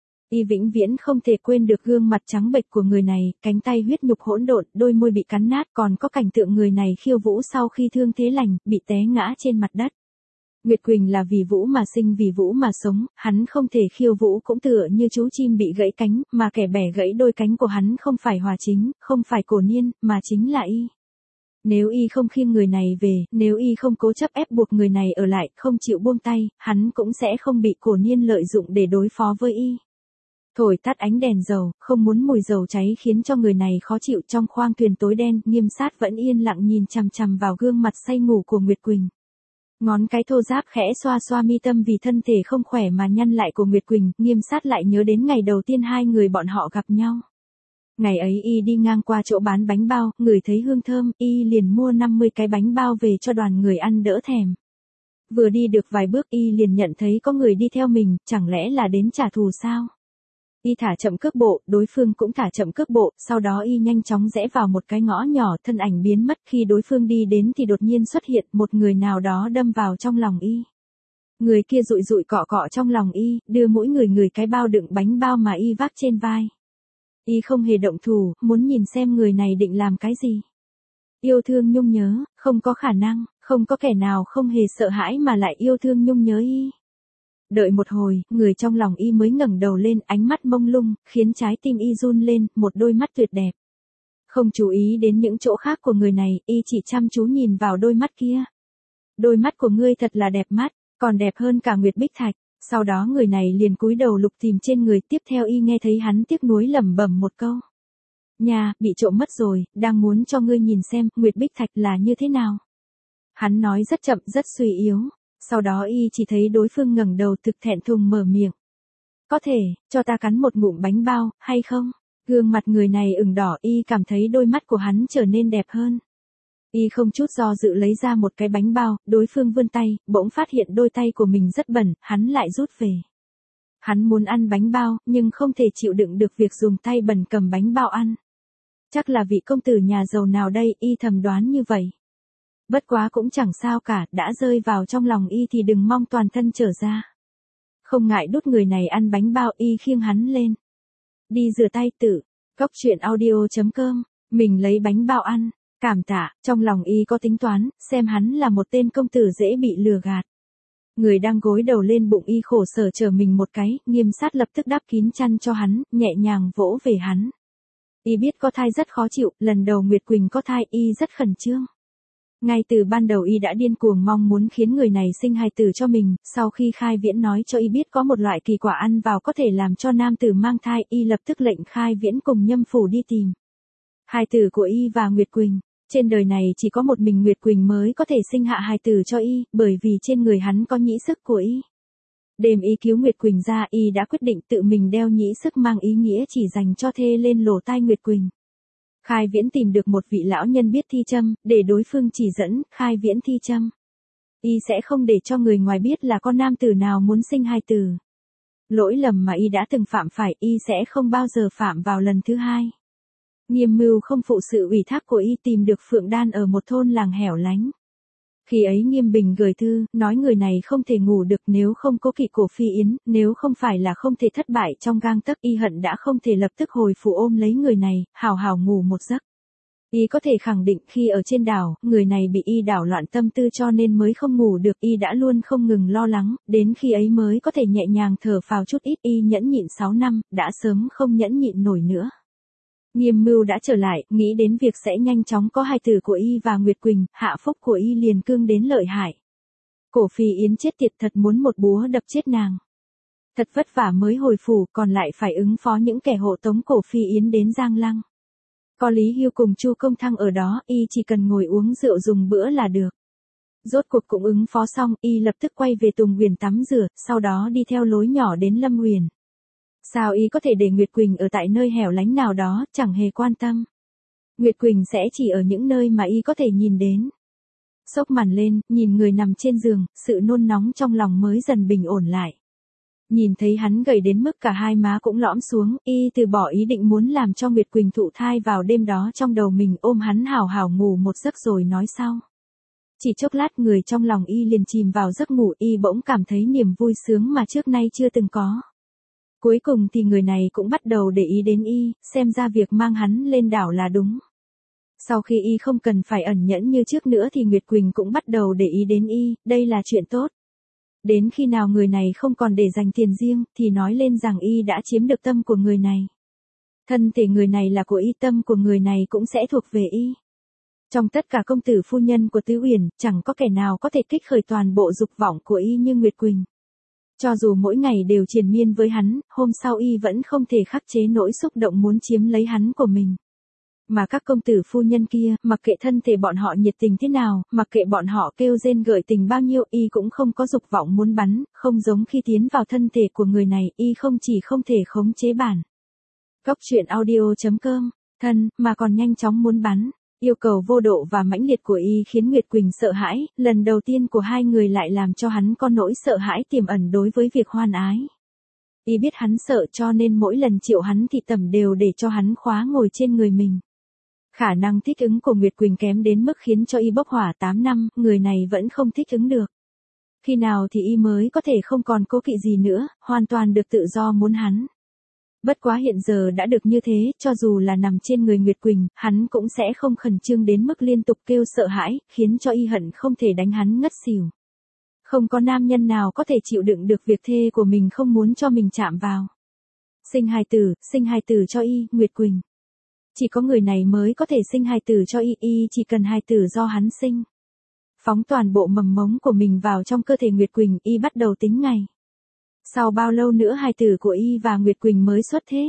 Y vĩnh viễn không thể quên được gương mặt trắng bệch của người này, cánh tay huyết nhục hỗn độn, đôi môi bị cắn nát, còn có cảnh tượng người này khiêu vũ sau khi thương thế lành, bị té ngã trên mặt đất. Nguyệt Quỳnh là vì vũ mà sinh, vì vũ mà sống, hắn không thể khiêu vũ cũng tựa như chú chim bị gãy cánh, mà kẻ bẻ gãy đôi cánh của hắn không phải Hòa Chính, không phải Cổ Niên, mà chính là y. Nếu y không khiêng người này về, nếu y không cố chấp ép buộc người này ở lại, không chịu buông tay, hắn cũng sẽ không bị Cổ Niên lợi dụng để đối phó với y. Thổi tắt ánh đèn dầu, không muốn mùi dầu cháy khiến cho người này khó chịu. Trong khoang thuyền tối đen, Nghiêm Sát vẫn yên lặng nhìn chằm chằm vào gương mặt say ngủ của Nguyệt Quỳnh. Ngón cái thô ráp khẽ xoa xoa mi tâm vì thân thể không khỏe mà nhăn lại của Nguyệt Quỳnh, Nghiêm Sát lại nhớ đến ngày đầu tiên hai người bọn họ gặp nhau. Ngày ấy y đi ngang qua chỗ bán bánh bao, ngửi thấy hương thơm, y liền mua 50 cái bánh bao về cho đoàn người ăn đỡ thèm. Vừa đi được vài bước y liền nhận thấy có người đi theo mình, chẳng lẽ là đến trả thù sao? Y thả chậm cước bộ, đối phương cũng thả chậm cước bộ, sau đó y nhanh chóng rẽ vào một cái ngõ nhỏ, thân ảnh biến mất. Khi đối phương đi đến thì đột nhiên xuất hiện một người nào đó đâm vào trong lòng y. Người kia dụi dụi cọ cọ trong lòng y, đưa mỗi người cái bao đựng bánh bao mà y vác trên vai. Y không hề động thủ, muốn nhìn xem người này định làm cái gì. Yêu thương nhung nhớ, không có khả năng, không có kẻ nào không hề sợ hãi mà lại yêu thương nhung nhớ y. Đợi một hồi, người trong lòng y mới ngẩng đầu lên, ánh mắt mông lung, khiến trái tim y run lên, một đôi mắt tuyệt đẹp. Không chú ý đến những chỗ khác của người này, y chỉ chăm chú nhìn vào đôi mắt kia. Đôi mắt của ngươi thật là đẹp mắt, còn đẹp hơn cả Nguyệt Bích Thạch. Sau đó người này liền cúi đầu lục tìm trên người, tiếp theo y nghe thấy hắn tiếc nuối lẩm bẩm một câu. Nhà, bị trộm mất rồi, đang muốn cho ngươi nhìn xem, Nguyệt Bích Thạch là như thế nào. Hắn nói rất chậm, rất suy yếu. Sau đó y chỉ thấy đối phương ngẩng đầu thực thẹn thùng mở miệng. Có thể, cho ta cắn một ngụm bánh bao, hay không? Gương mặt người này ửng đỏ, y cảm thấy đôi mắt của hắn trở nên đẹp hơn. Y không chút do dự lấy ra một cái bánh bao, đối phương vươn tay, bỗng phát hiện đôi tay của mình rất bẩn, hắn lại rút về. Hắn muốn ăn bánh bao, nhưng không thể chịu đựng được việc dùng tay bẩn cầm bánh bao ăn. Chắc là vị công tử nhà giàu nào đây, y thầm đoán như vậy. Bất quá cũng chẳng sao cả, đã rơi vào trong lòng y thì đừng mong toàn thân trở ra. Không ngại đút người này ăn bánh bao, y khiêng hắn lên. Đi rửa tay tự, cóc truyện audio.com, mình lấy bánh bao ăn, cảm tạ, trong lòng y có tính toán, xem hắn là một tên công tử dễ bị lừa gạt. Người đang gối đầu lên bụng y khổ sở chờ mình một cái, Nghiêm Sát lập tức đắp kín chăn cho hắn, nhẹ nhàng vỗ về hắn. Y biết có thai rất khó chịu, lần đầu Nguyệt Quỳnh có thai y rất khẩn trương. Ngay từ ban đầu y đã điên cuồng mong muốn khiến người này sinh hài tử cho mình, sau khi Khai Viễn nói cho y biết có một loại kỳ quả ăn vào có thể làm cho nam tử mang thai, y lập tức lệnh Khai Viễn cùng Nhâm Phủ đi tìm hài tử của y và Nguyệt Quỳnh. Trên đời này chỉ có một mình Nguyệt Quỳnh mới có thể sinh hạ hài tử cho y, bởi vì trên người hắn có nhĩ sức của y. Đêm y cứu Nguyệt Quỳnh ra, y đã quyết định tự mình đeo nhĩ sức mang ý nghĩa chỉ dành cho thê lên lỗ tai Nguyệt Quỳnh. Khai Viễn tìm được một vị lão nhân biết thi châm, để đối phương chỉ dẫn, Khai Viễn thi châm. Y sẽ không để cho người ngoài biết là con nam tử nào muốn sinh hài tử. Lỗi lầm mà y đã từng phạm phải, y sẽ không bao giờ phạm vào lần thứ hai. Nghiêm Mưu không phụ sự ủy thác của y tìm được Phượng Đan ở một thôn làng hẻo lánh. Khi ấy Nghiêm Bình gửi thư, nói người này không thể ngủ được nếu không có Kỵ Cổ Phi Yến, nếu không phải là không thể thất bại trong gang tấc, y hận đã không thể lập tức hồi phủ ôm lấy người này, hào hào ngủ một giấc. Y có thể khẳng định khi ở trên đảo, người này bị y đảo loạn tâm tư cho nên mới không ngủ được, y đã luôn không ngừng lo lắng, đến khi ấy mới có thể nhẹ nhàng thở phào chút ít. Y nhẫn nhịn 6 năm, đã sớm không nhẫn nhịn nổi nữa. Nghiêm Mưu đã trở lại, nghĩ đến việc sẽ nhanh chóng có hài tử của y và Nguyệt Quỳnh, hạ phúc của y liền cương đến lợi hại. Cổ Phi Yến chết tiệt thật, muốn một búa đập chết nàng. Thật vất vả mới hồi phủ, còn lại phải ứng phó những kẻ hộ tống Cổ Phi Yến đến Giang Lăng. Có Lý Hưu cùng Chu Công Thăng ở đó, y chỉ cần ngồi uống rượu dùng bữa là được. Rốt cuộc cũng ứng phó xong, y lập tức quay về Tùng Huyền tắm rửa, sau đó đi theo lối nhỏ đến Lâm Huyền. Sao y có thể để Nguyệt Quỳnh ở tại nơi hẻo lánh nào đó, chẳng hề quan tâm. Nguyệt Quỳnh sẽ chỉ ở những nơi mà y có thể nhìn đến. Xốc màn lên, nhìn người nằm trên giường, sự nôn nóng trong lòng mới dần bình ổn lại. Nhìn thấy hắn gầy đến mức cả hai má cũng lõm xuống, y từ bỏ ý định muốn làm cho Nguyệt Quỳnh thụ thai vào đêm đó, trong đầu mình ôm hắn hào hào ngủ một giấc rồi nói sau. Chỉ chốc lát người trong lòng y liền chìm vào giấc ngủ, y bỗng cảm thấy niềm vui sướng mà trước nay chưa từng có. Cuối cùng thì người này cũng bắt đầu để ý đến y, xem ra việc mang hắn lên đảo là đúng. Sau khi y không cần phải ẩn nhẫn như trước nữa thì Nguyệt Quỳnh cũng bắt đầu để ý đến y, đây là chuyện tốt. Đến khi nào người này không còn để dành tiền riêng, thì nói lên rằng y đã chiếm được tâm của người này. Thân thể người này là của y, tâm của người này cũng sẽ thuộc về y. Trong tất cả công tử phu nhân của Tứ Uyển, chẳng có kẻ nào có thể kích khởi toàn bộ dục vọng của y như Nguyệt Quỳnh. Cho dù mỗi ngày đều triền miên với hắn, hôm sau y vẫn không thể khắc chế nỗi xúc động muốn chiếm lấy hắn của mình. Mà các công tử phu nhân kia, mặc kệ thân thể bọn họ nhiệt tình thế nào, mặc kệ bọn họ kêu rên gợi tình bao nhiêu, y cũng không có dục vọng muốn bắn, không giống khi tiến vào thân thể của người này, y không chỉ không thể khống chế bản. Góc truyện audio.com, thân, mà còn nhanh chóng muốn bắn. Yêu cầu vô độ và mãnh liệt của y khiến Nguyệt Quỳnh sợ hãi, lần đầu tiên của hai người lại làm cho hắn có nỗi sợ hãi tiềm ẩn đối với việc hoan ái. Y biết hắn sợ cho nên mỗi lần triệu hắn thì tầm đều để cho hắn khóa ngồi trên người mình. Khả năng thích ứng của Nguyệt Quỳnh kém đến mức khiến cho y bốc hỏa 8 năm, người này vẫn không thích ứng được. Khi nào thì y mới có thể không còn cố kỵ gì nữa, hoàn toàn được tự do muốn hắn. Bất quá hiện giờ đã được như thế, cho dù là nằm trên người Nguyệt Quỳnh, hắn cũng sẽ không khẩn trương đến mức liên tục kêu sợ hãi, khiến cho y hận không thể đánh hắn ngất xỉu. Không có nam nhân nào có thể chịu đựng được việc thê của mình không muốn cho mình chạm vào. Sinh hài tử cho y, Nguyệt Quỳnh. Chỉ có người này mới có thể sinh hài tử cho y chỉ cần hài tử do hắn sinh. Phóng toàn bộ mầm mống của mình vào trong cơ thể Nguyệt Quỳnh, y bắt đầu tính ngày. Sau bao lâu nữa hài tử của y và Nguyệt Quỳnh mới xuất thế?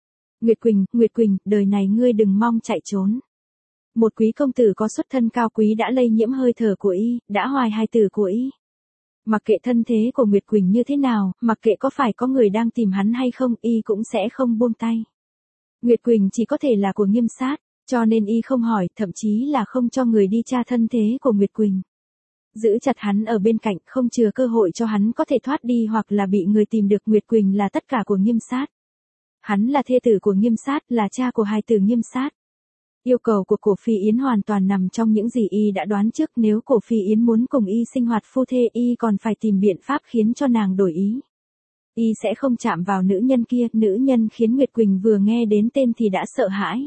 Nguyệt Quỳnh, đời này ngươi đừng mong chạy trốn. Một quý công tử có xuất thân cao quý đã lây nhiễm hơi thở của y, đã hoài hài tử của y. Mặc kệ thân thế của Nguyệt Quỳnh như thế nào, mặc kệ có phải có người đang tìm hắn hay không, y cũng sẽ không buông tay. Nguyệt Quỳnh chỉ có thể là của Nghiêm Sát, cho nên y không hỏi, thậm chí là không cho người đi tra thân thế của Nguyệt Quỳnh. Giữ chặt hắn ở bên cạnh, không chừa cơ hội cho hắn có thể thoát đi hoặc là bị người tìm được. Nguyệt Quỳnh là tất cả của Nghiêm Sát. Hắn là thê tử của Nghiêm Sát, là cha của hài tử Nghiêm Sát. Yêu cầu của Cổ Phi Yến hoàn toàn nằm trong những gì y đã đoán trước, nếu Cổ Phi Yến muốn cùng y sinh hoạt phu thê, y còn phải tìm biện pháp khiến cho nàng đổi ý. Y sẽ không chạm vào nữ nhân kia, nữ nhân khiến Nguyệt Quỳnh vừa nghe đến tên thì đã sợ hãi.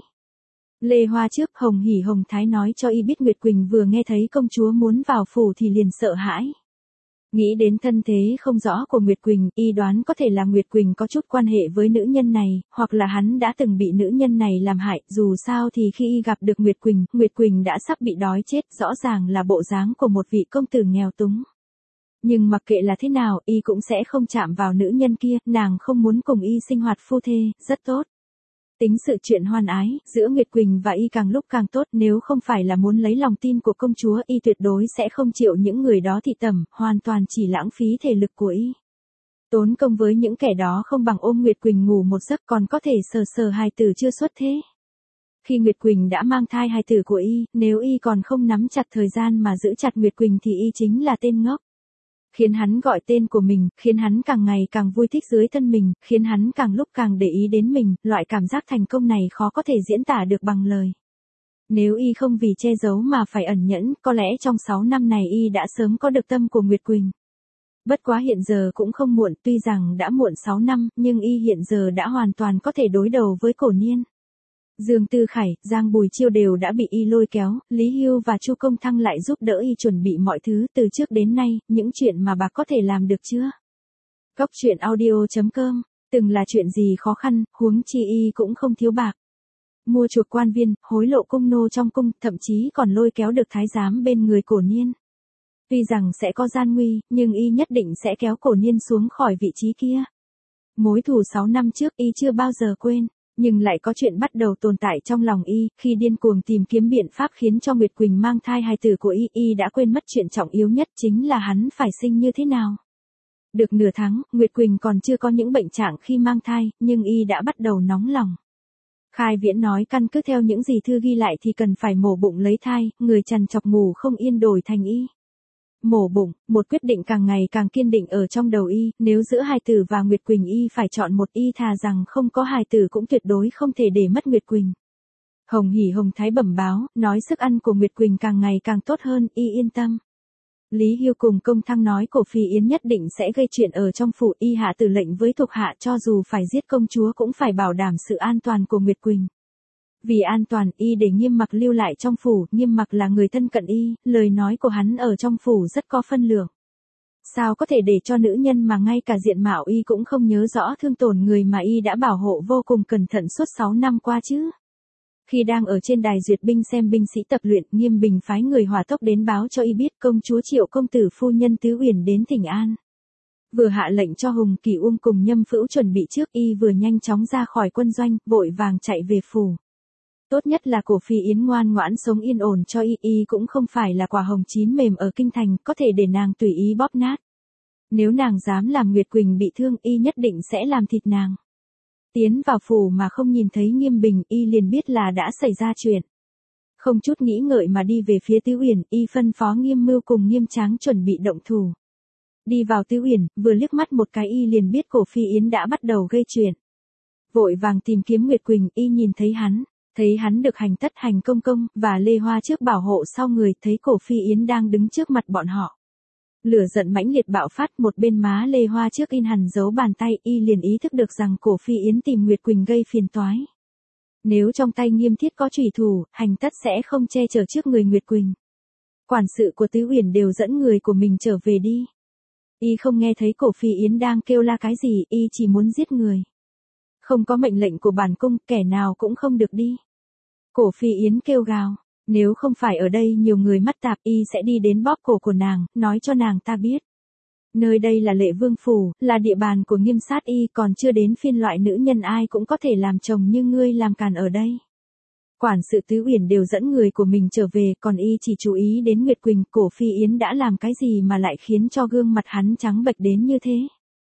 Lê Hoa trước, Hồng Hỉ Hồng Thái nói cho y biết Nguyệt Quỳnh vừa nghe thấy công chúa muốn vào phủ thì liền sợ hãi. Nghĩ đến thân thế không rõ của Nguyệt Quỳnh, y đoán có thể là Nguyệt Quỳnh có chút quan hệ với nữ nhân này, hoặc là hắn đã từng bị nữ nhân này làm hại, dù sao thì khi y gặp được Nguyệt Quỳnh đã sắp bị đói chết, rõ ràng là bộ dáng của một vị công tử nghèo túng. Nhưng mặc kệ là thế nào, y cũng sẽ không chạm vào nữ nhân kia, nàng không muốn cùng y sinh hoạt phu thê, rất tốt. Tính sự chuyện hoan ái, giữa Nguyệt Quỳnh và y càng lúc càng tốt, nếu không phải là muốn lấy lòng tin của công chúa, y tuyệt đối sẽ không chịu những người đó thị tẩm, hoàn toàn chỉ lãng phí thể lực của y. Tốn công với những kẻ đó không bằng ôm Nguyệt Quỳnh ngủ một giấc còn có thể sờ hài tử chưa xuất thế. Khi Nguyệt Quỳnh đã mang thai hài tử của y, nếu y còn không nắm chặt thời gian mà giữ chặt Nguyệt Quỳnh thì y chính là tên ngốc. Khiến hắn gọi tên của mình, khiến hắn càng ngày càng vui thích dưới thân mình, khiến hắn càng lúc càng để ý đến mình, loại cảm giác thành công này khó có thể diễn tả được bằng lời. Nếu y không vì che giấu mà phải ẩn nhẫn, có lẽ trong 6 năm này y đã sớm có được tâm của Nguyệt Quỳnh. Bất quá hiện giờ cũng không muộn, tuy rằng đã muộn 6 năm, nhưng y hiện giờ đã hoàn toàn có thể đối đầu với Cổ Niên. Dương Tư Khải, Giang Bùi Chiêu đều đã bị y lôi kéo, Lý Hưu và Chu Công Thăng lại giúp đỡ y chuẩn bị mọi thứ, từ trước đến nay, những chuyện mà bà có thể làm được chưa? Góc truyện audio.com, từng là chuyện gì khó khăn, huống chi y cũng không thiếu bạc. Mua chuộc quan viên, hối lộ cung nô trong cung, thậm chí còn lôi kéo được thái giám bên người Cổ Niên. Tuy rằng sẽ có gian nguy, nhưng y nhất định sẽ kéo Cổ Niên xuống khỏi vị trí kia. Mối thù 6 năm trước y chưa bao giờ quên. Nhưng lại có chuyện bắt đầu tồn tại trong lòng y, khi điên cuồng tìm kiếm biện pháp khiến cho Nguyệt Quỳnh mang thai hài tử của y đã quên mất chuyện trọng yếu nhất chính là hắn phải sinh như thế nào. Được nửa tháng, Nguyệt Quỳnh còn chưa có những bệnh trạng khi mang thai, nhưng y đã bắt đầu nóng lòng. Khai Viễn nói căn cứ theo những gì thư ghi lại thì cần phải mổ bụng lấy thai, người trằn trọc ngủ không yên đổi thành y. Mổ bụng, một quyết định càng ngày càng kiên định ở trong đầu y, nếu giữa hài tử và Nguyệt Quỳnh y phải chọn một, y thà rằng không có hài tử cũng tuyệt đối không thể để mất Nguyệt Quỳnh. Hồng Hỉ Hồng Thái bẩm báo, nói sức ăn của Nguyệt Quỳnh càng ngày càng tốt hơn, y yên tâm. Lý Hưu cùng Công Thăng nói Cổ Phi Yến nhất định sẽ gây chuyện ở trong phủ, y hạ tử lệnh với thuộc hạ cho dù phải giết công chúa cũng phải bảo đảm sự an toàn của Nguyệt Quỳnh. Vì an toàn, y để Nghiêm Mặc lưu lại trong phủ, Nghiêm Mặc là người thân cận y, lời nói của hắn ở trong phủ rất có phân lượng. Sao có thể để cho nữ nhân mà ngay cả diện mạo y cũng không nhớ rõ thương tổn người mà y đã bảo hộ vô cùng cẩn thận suốt 6 năm qua chứ? Khi đang ở trên đài duyệt binh xem binh sĩ tập luyện, Nghiêm Bình phái người hỏa tốc đến báo cho y biết công chúa Triệu công tử phu nhân Tứ Uyển đến thỉnh an. Vừa hạ lệnh cho Hùng Kỳ Uông cùng Nhâm Phữu chuẩn bị trước, y vừa nhanh chóng ra khỏi quân doanh, vội vàng chạy về phủ. Tốt nhất là Cổ Phi Yến ngoan ngoãn sống yên ổn cho y cũng không phải là quả hồng chín mềm ở kinh thành, có thể để nàng tùy ý bóp nát. Nếu nàng dám làm Nguyệt Quỳnh bị thương, y nhất định sẽ làm thịt nàng. Tiến vào phủ mà không nhìn thấy Nghiêm Bình, y liền biết là đã xảy ra chuyện. Không chút nghĩ ngợi mà đi về phía Tứ Uyển, y phân phó Nghiêm Mưu cùng Nghiêm Tráng chuẩn bị động thủ. Đi vào Tứ Uyển, vừa liếc mắt một cái y liền biết Cổ Phi Yến đã bắt đầu gây chuyện. Vội vàng tìm kiếm Nguyệt Quỳnh, y nhìn thấy hắn được Hành Tất, Hành Công Công và Lê Hoa trước bảo hộ sau người, thấy Cổ Phi Yến đang đứng trước mặt bọn họ. Lửa giận mãnh liệt bạo phát, một bên má Lê Hoa trước in hằn dấu bàn tay, y liền ý thức được rằng Cổ Phi Yến tìm Nguyệt Quỳnh gây phiền toái. Nếu trong tay Nghiêm Thiết có chủy thủ, Hành Tất sẽ không che chở trước người Nguyệt Quỳnh. Quản sự của Tứ Uyển đều dẫn người của mình trở về đi. Y không nghe thấy Cổ Phi Yến đang kêu la cái gì, y chỉ muốn giết người. Không có mệnh lệnh của bản cung, kẻ nào cũng không được đi. Cổ Phi Yến kêu gào, nếu không phải ở đây nhiều người mắt tạp, y sẽ đi đến bóp cổ của nàng, nói cho nàng ta biết. Nơi đây là Lệ Vương phủ, là địa bàn của Nghiêm sát y, còn chưa đến phiên loại nữ nhân ai cũng có thể làm chồng như ngươi làm càn ở đây. Quản sự Tứ Uyển đều dẫn người của mình trở về, còn y chỉ chú ý đến Nguyệt Quỳnh. Cổ Phi Yến đã làm cái gì mà lại khiến cho gương mặt hắn trắng bệch đến như thế?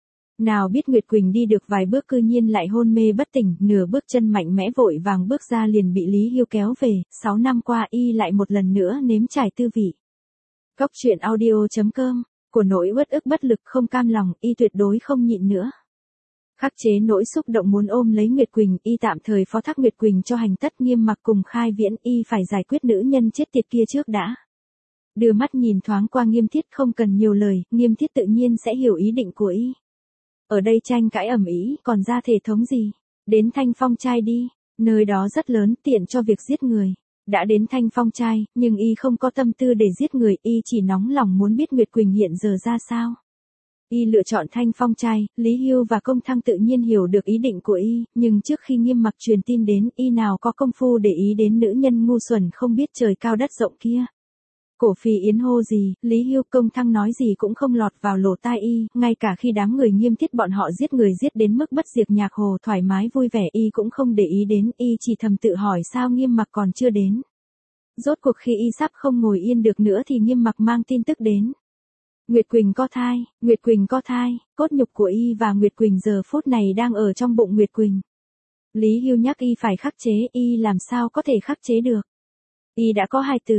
Nào biết Nguyệt Quỳnh đi được vài bước cư nhiên lại hôn mê bất tỉnh, nửa bước chân mạnh mẽ vội vàng bước ra liền bị Lý Hiêu kéo về. 6 năm qua y lại một lần nữa nếm trải tư vị. Góc truyện audio.com, của nỗi uất ức bất lực không cam lòng, y tuyệt đối không nhịn nữa. Khắc chế nỗi xúc động muốn ôm lấy Nguyệt Quỳnh, y tạm thời phó thác Nguyệt Quỳnh cho Hành Tất, Nghiêm Mặc cùng Khai Viễn, y phải giải quyết nữ nhân chết tiệt kia trước đã. Đưa mắt nhìn thoáng qua Nghiêm Thiết, không cần nhiều lời, Nghiêm Thiết tự nhiên sẽ hiểu ý định của y. Ở đây tranh cãi ầm ĩ, còn ra thể thống gì? Đến Thanh Phong trai đi, nơi đó rất lớn, tiện cho việc giết người. Đã đến Thanh Phong trai, nhưng y không có tâm tư để giết người, y chỉ nóng lòng muốn biết Nguyệt Quỳnh hiện giờ ra sao. Y lựa chọn Thanh Phong trai, Lý Hiêu và Công Thăng tự nhiên hiểu được ý định của y, nhưng trước khi Nghiêm Mặc truyền tin đến, y nào có công phu để ý đến nữ nhân ngu xuẩn không biết trời cao đất rộng kia. Cổ Phi Yến hô gì, Lý Hiêu, Công Thăng nói gì cũng không lọt vào lỗ tai y, ngay cả khi đám người Nghiêm Thiết bọn họ giết người giết đến mức bất diệt nhạc hồ thoải mái vui vẻ, y cũng không để ý đến, y chỉ thầm tự hỏi sao Nghiêm Mặc còn chưa đến. Rốt cuộc khi y sắp không ngồi yên được nữa thì Nghiêm Mặc mang tin tức đến. Nguyệt Quỳnh có thai, cốt nhục của y và Nguyệt Quỳnh giờ phút này đang ở trong bụng Nguyệt Quỳnh. Lý Hiêu nhắc y phải khắc chế, y làm sao có thể khắc chế được. Y đã có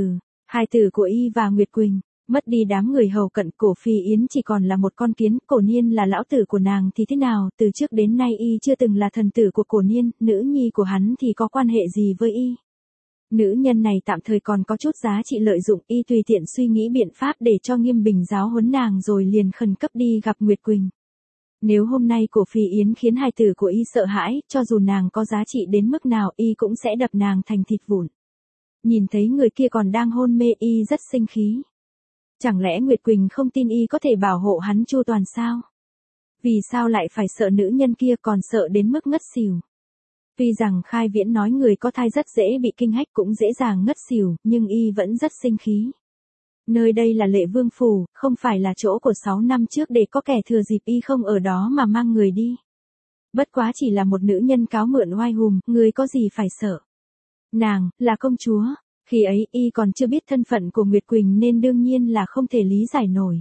hai tử của y và Nguyệt Quỳnh, mất đi đám người hầu cận, Cổ Phi Yến chỉ còn là một con kiến, Cổ Niên là lão tử của nàng thì thế nào, từ trước đến nay y chưa từng là thần tử của Cổ Niên, nữ nhi của hắn thì có quan hệ gì với y. Nữ nhân này tạm thời còn có chút giá trị lợi dụng, y tùy tiện suy nghĩ biện pháp để cho Nghiêm Bình giáo huấn nàng rồi liền khẩn cấp đi gặp Nguyệt Quỳnh. Nếu hôm nay Cổ Phi Yến khiến hài tử của y sợ hãi, cho dù nàng có giá trị đến mức nào y cũng sẽ đập nàng thành thịt vụn. Nhìn thấy người kia còn đang hôn mê, y rất sinh khí. Chẳng lẽ Nguyệt Quỳnh không tin y có thể bảo hộ hắn chu toàn sao? Vì sao lại phải sợ nữ nhân kia, còn sợ đến mức ngất xỉu? Tuy rằng Khai Viễn nói người có thai rất dễ bị kinh hách cũng dễ dàng ngất xỉu, nhưng y vẫn rất sinh khí. Nơi đây là Lệ Vương phủ, không phải là chỗ của 6 năm trước để có kẻ thừa dịp y không ở đó mà mang người đi. Bất quá chỉ là một nữ nhân cáo mượn oai hùm, người có gì phải sợ. Nàng, là công chúa, khi ấy y còn chưa biết thân phận của Nguyệt Quỳnh nên đương nhiên là không thể lý giải nổi.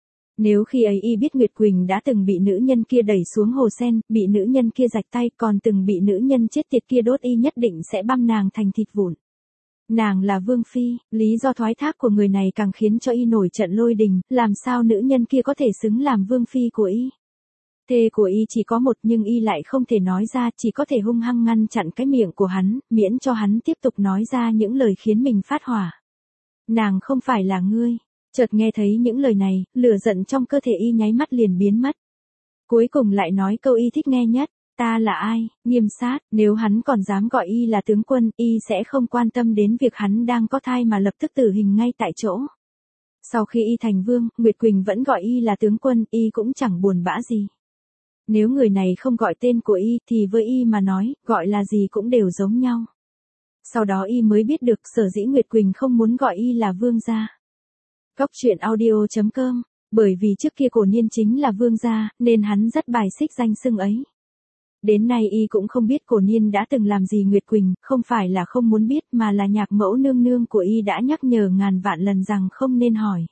Nếu khi ấy y biết Nguyệt Quỳnh đã từng bị nữ nhân kia đẩy xuống hồ sen, bị nữ nhân kia rạch tay, còn từng bị nữ nhân chết tiệt kia đốt, y nhất định sẽ băm nàng thành thịt vụn. Nàng là Vương Phi, lý do thoái thác của người này càng khiến cho y nổi trận lôi đình, làm sao nữ nhân kia có thể xứng làm Vương Phi của y. Thê của y chỉ có một nhưng y lại không thể nói ra, chỉ có thể hung hăng ngăn chặn cái miệng của hắn, miễn cho hắn tiếp tục nói ra những lời khiến mình phát hỏa. Nàng không phải là ngươi. Chợt nghe thấy những lời này, lửa giận trong cơ thể y nháy mắt liền biến mất. Cuối cùng lại nói câu y thích nghe nhất, ta là ai, Nghiêm Sát, nếu hắn còn dám gọi y là tướng quân, y sẽ không quan tâm đến việc hắn đang có thai mà lập tức tử hình ngay tại chỗ. Sau khi y thành vương, Nguyệt Quỳnh vẫn gọi y là tướng quân, y cũng chẳng buồn bã gì. Nếu người này không gọi tên của y thì với y mà nói, gọi là gì cũng đều giống nhau. Sau đó y mới biết được sở dĩ Nguyệt Quỳnh không muốn gọi y là vương gia. Cóc truyện audio.com, bởi vì trước kia Cổ Niên chính là vương gia, nên hắn rất bài xích danh xưng ấy. Đến nay y cũng không biết Cổ Niên đã từng làm gì Nguyệt Quỳnh, không phải là không muốn biết mà là nhạc mẫu nương nương của y đã nhắc nhở ngàn vạn lần rằng không nên hỏi.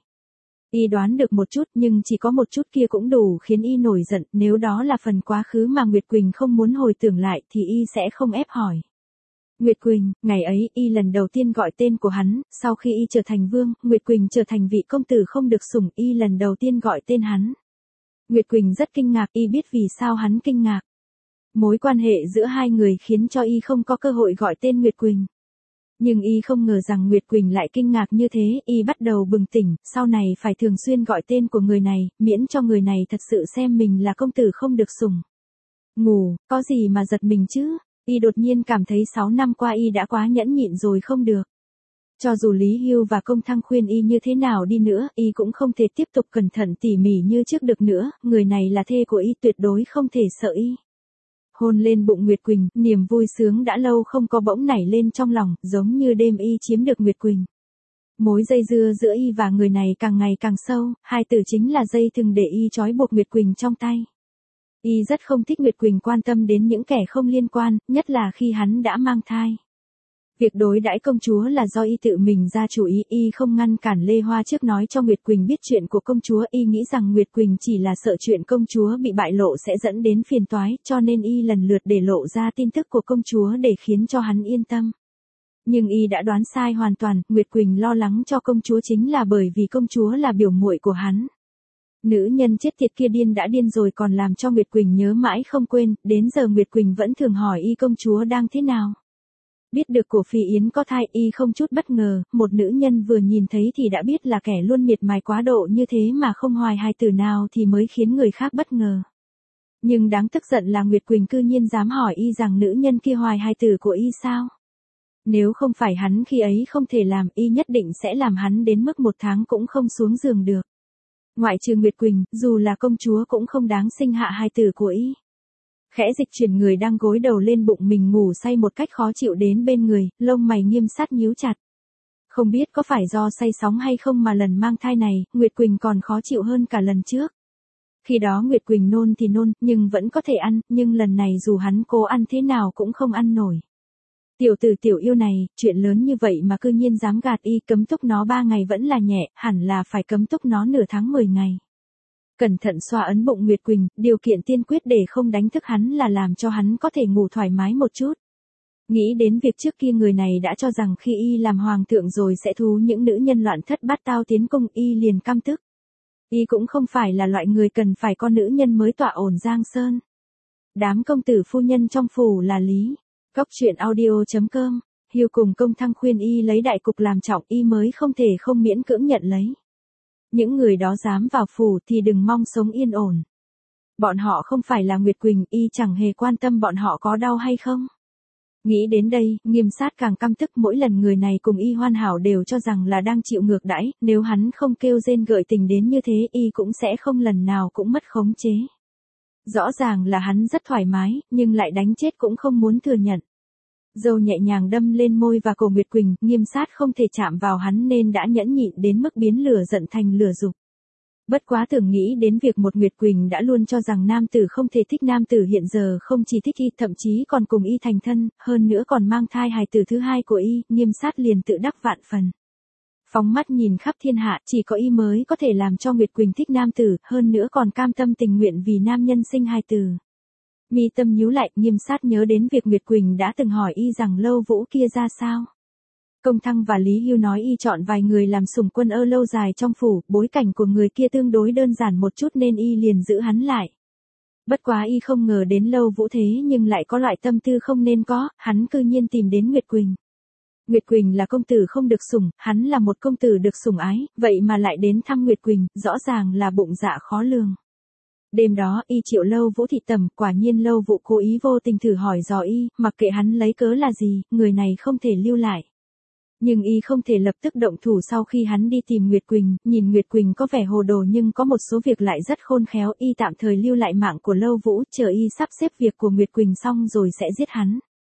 Y đoán được một chút nhưng chỉ có một chút kia cũng đủ khiến y nổi giận, nếu đó là phần quá khứ mà Nguyệt Quỳnh không muốn hồi tưởng lại thì y sẽ không ép hỏi. Nguyệt Quỳnh, ngày ấy y lần đầu tiên gọi tên của hắn, sau khi y trở thành vương, Nguyệt Quỳnh trở thành vị công tử không được sủng, y lần đầu tiên gọi tên hắn. Nguyệt Quỳnh rất kinh ngạc, y biết vì sao hắn kinh ngạc. Mối quan hệ giữa hai người khiến cho y không có cơ hội gọi tên Nguyệt Quỳnh. Nhưng y không ngờ rằng Nguyệt Quỳnh lại kinh ngạc như thế, y bắt đầu bừng tỉnh, sau này phải thường xuyên gọi tên của người này, miễn cho người này thật sự xem mình là công tử không được sủng. Ngủ, có gì mà giật mình chứ? Y đột nhiên cảm thấy 6 năm qua y đã quá nhẫn nhịn rồi không được. Cho dù Lý Hưu và Công Thăng khuyên y như thế nào đi nữa, y cũng không thể tiếp tục cẩn thận tỉ mỉ như trước được nữa, người này là thê của y tuyệt đối không thể sợ y. Hôn lên bụng Nguyệt Quỳnh, niềm vui sướng đã lâu không có bỗng nảy lên trong lòng, giống như đêm y chiếm được Nguyệt Quỳnh. Mối dây dưa giữa y và người này càng ngày càng sâu, hai từ chính là dây thừng để y trói buộc Nguyệt Quỳnh trong tay. Y rất không thích Nguyệt Quỳnh quan tâm đến những kẻ không liên quan, nhất là khi hắn đã mang thai. Việc đối đãi công chúa là do y tự mình ra chủ ý, y không ngăn cản Lê Hoa trước nói cho Nguyệt Quỳnh biết chuyện của công chúa, y nghĩ rằng Nguyệt Quỳnh chỉ là sợ chuyện công chúa bị bại lộ sẽ dẫn đến phiền toái, cho nên y lần lượt để lộ ra tin tức của công chúa để khiến cho hắn yên tâm. Nhưng y đã đoán sai hoàn toàn, Nguyệt Quỳnh lo lắng cho công chúa chính là bởi vì công chúa là biểu muội của hắn. Nữ nhân chết tiệt kia điên đã điên rồi còn làm cho Nguyệt Quỳnh nhớ mãi không quên, đến giờ Nguyệt Quỳnh vẫn thường hỏi y công chúa đang thế nào. Biết được của Phi Yến có thai y không chút bất ngờ, một nữ nhân vừa nhìn thấy thì đã biết là kẻ luôn miệt mài quá độ như thế mà không hoài hài tử nào thì mới khiến người khác bất ngờ. Nhưng đáng tức giận là Nguyệt Quỳnh cư nhiên dám hỏi y rằng nữ nhân kia hoài hài tử của y sao. Nếu không phải hắn khi ấy không thể làm, y nhất định sẽ làm hắn đến mức 1 tháng cũng không xuống giường được. Ngoại trừ Nguyệt Quỳnh, dù là công chúa cũng không đáng sinh hạ hài tử của y. Khẽ dịch chuyển người đang gối đầu lên bụng mình ngủ say một cách khó chịu đến bên người, lông mày nghiêm sát nhíu chặt. Không biết có phải do say sóng hay không mà lần mang thai này, Nguyệt Quỳnh còn khó chịu hơn cả lần trước. Khi đó Nguyệt Quỳnh nôn thì nôn, nhưng vẫn có thể ăn, nhưng lần này dù hắn cố ăn thế nào cũng không ăn nổi. Tiểu tử tiểu yêu này, chuyện lớn như vậy mà cư nhiên dám gạt y, cấm túc nó 3 ngày vẫn là nhẹ, hẳn là phải cấm túc nó nửa tháng 10 ngày. Cẩn thận xoa ấn bụng Nguyệt Quỳnh, điều kiện tiên quyết để không đánh thức hắn là làm cho hắn có thể ngủ thoải mái một chút. Nghĩ đến việc trước kia người này đã cho rằng khi y làm hoàng thượng rồi sẽ thú những nữ nhân loạn thất bát tao tiến cung, y liền căm tức. Y cũng không phải là loại người cần phải có nữ nhân mới tọa ổn giang sơn. Đám công tử phu nhân trong phủ là lý. Cóc truyện audio.com, Hiêu cùng Công Thăng khuyên y lấy đại cục làm trọng, y mới không thể không miễn cưỡng nhận lấy. Những người đó dám vào phủ thì đừng mong sống yên ổn. Bọn họ không phải là Nguyệt Quỳnh, y chẳng hề quan tâm bọn họ có đau hay không. Nghĩ đến đây, Nghiêm Sát càng căm tức, mỗi lần người này cùng y hoàn hảo đều cho rằng là đang chịu ngược đãi, nếu hắn không kêu rên gợi tình đến như thế y cũng sẽ không lần nào cũng mất khống chế. Rõ ràng là hắn rất thoải mái, nhưng lại đánh chết cũng không muốn thừa nhận. Dâu nhẹ nhàng đâm lên môi và cổ Nguyệt Quỳnh, Nghiêm Sát không thể chạm vào hắn nên đã nhẫn nhịn đến mức biến lửa giận thành lửa dục. Bất quá tưởng nghĩ đến việc một Nguyệt Quỳnh đã luôn cho rằng nam tử không thể thích nam tử hiện giờ không chỉ thích y thậm chí còn cùng y thành thân, hơn nữa còn mang thai hài tử thứ hai của y, Nghiêm Sát liền tự đắc vạn phần. Phóng mắt nhìn khắp thiên hạ, chỉ có y mới có thể làm cho Nguyệt Quỳnh thích nam tử, hơn nữa còn cam tâm tình nguyện vì nam nhân sinh hài tử. Mi tâm nhíu lại, Nghiêm Sát nhớ đến việc Nguyệt Quỳnh đã từng hỏi y rằng Lâu Vũ kia ra sao. Công Thăng và Lý Hưu nói y chọn vài người làm sủng quân ở lâu dài trong phủ, bối cảnh của người kia tương đối đơn giản một chút nên y liền giữ hắn lại. Bất quá y không ngờ đến Lâu Vũ thế nhưng lại có loại tâm tư không nên có, hắn cư nhiên tìm đến Nguyệt Quỳnh. Nguyệt Quỳnh là công tử không được sủng, hắn là một công tử được sủng ái, vậy mà lại đến thăm Nguyệt Quỳnh, rõ ràng là bụng dạ khó lường. Đêm đó y triệu Lâu Vũ thị tầm, quả nhiên Lâu Vũ cố ý vô tình thử hỏi dò y, mặc kệ hắn lấy cớ là gì, người này không thể lưu lại. Nhưng y không thể lập tức động thủ sau khi hắn đi tìm Nguyệt Quỳnh, nhìn Nguyệt Quỳnh có vẻ hồ đồ nhưng có một số việc lại rất khôn khéo, y tạm thời lưu lại mạng của Lâu Vũ, chờ y sắp xếp việc của Nguyệt Quỳnh xong rồi sẽ giết hắn.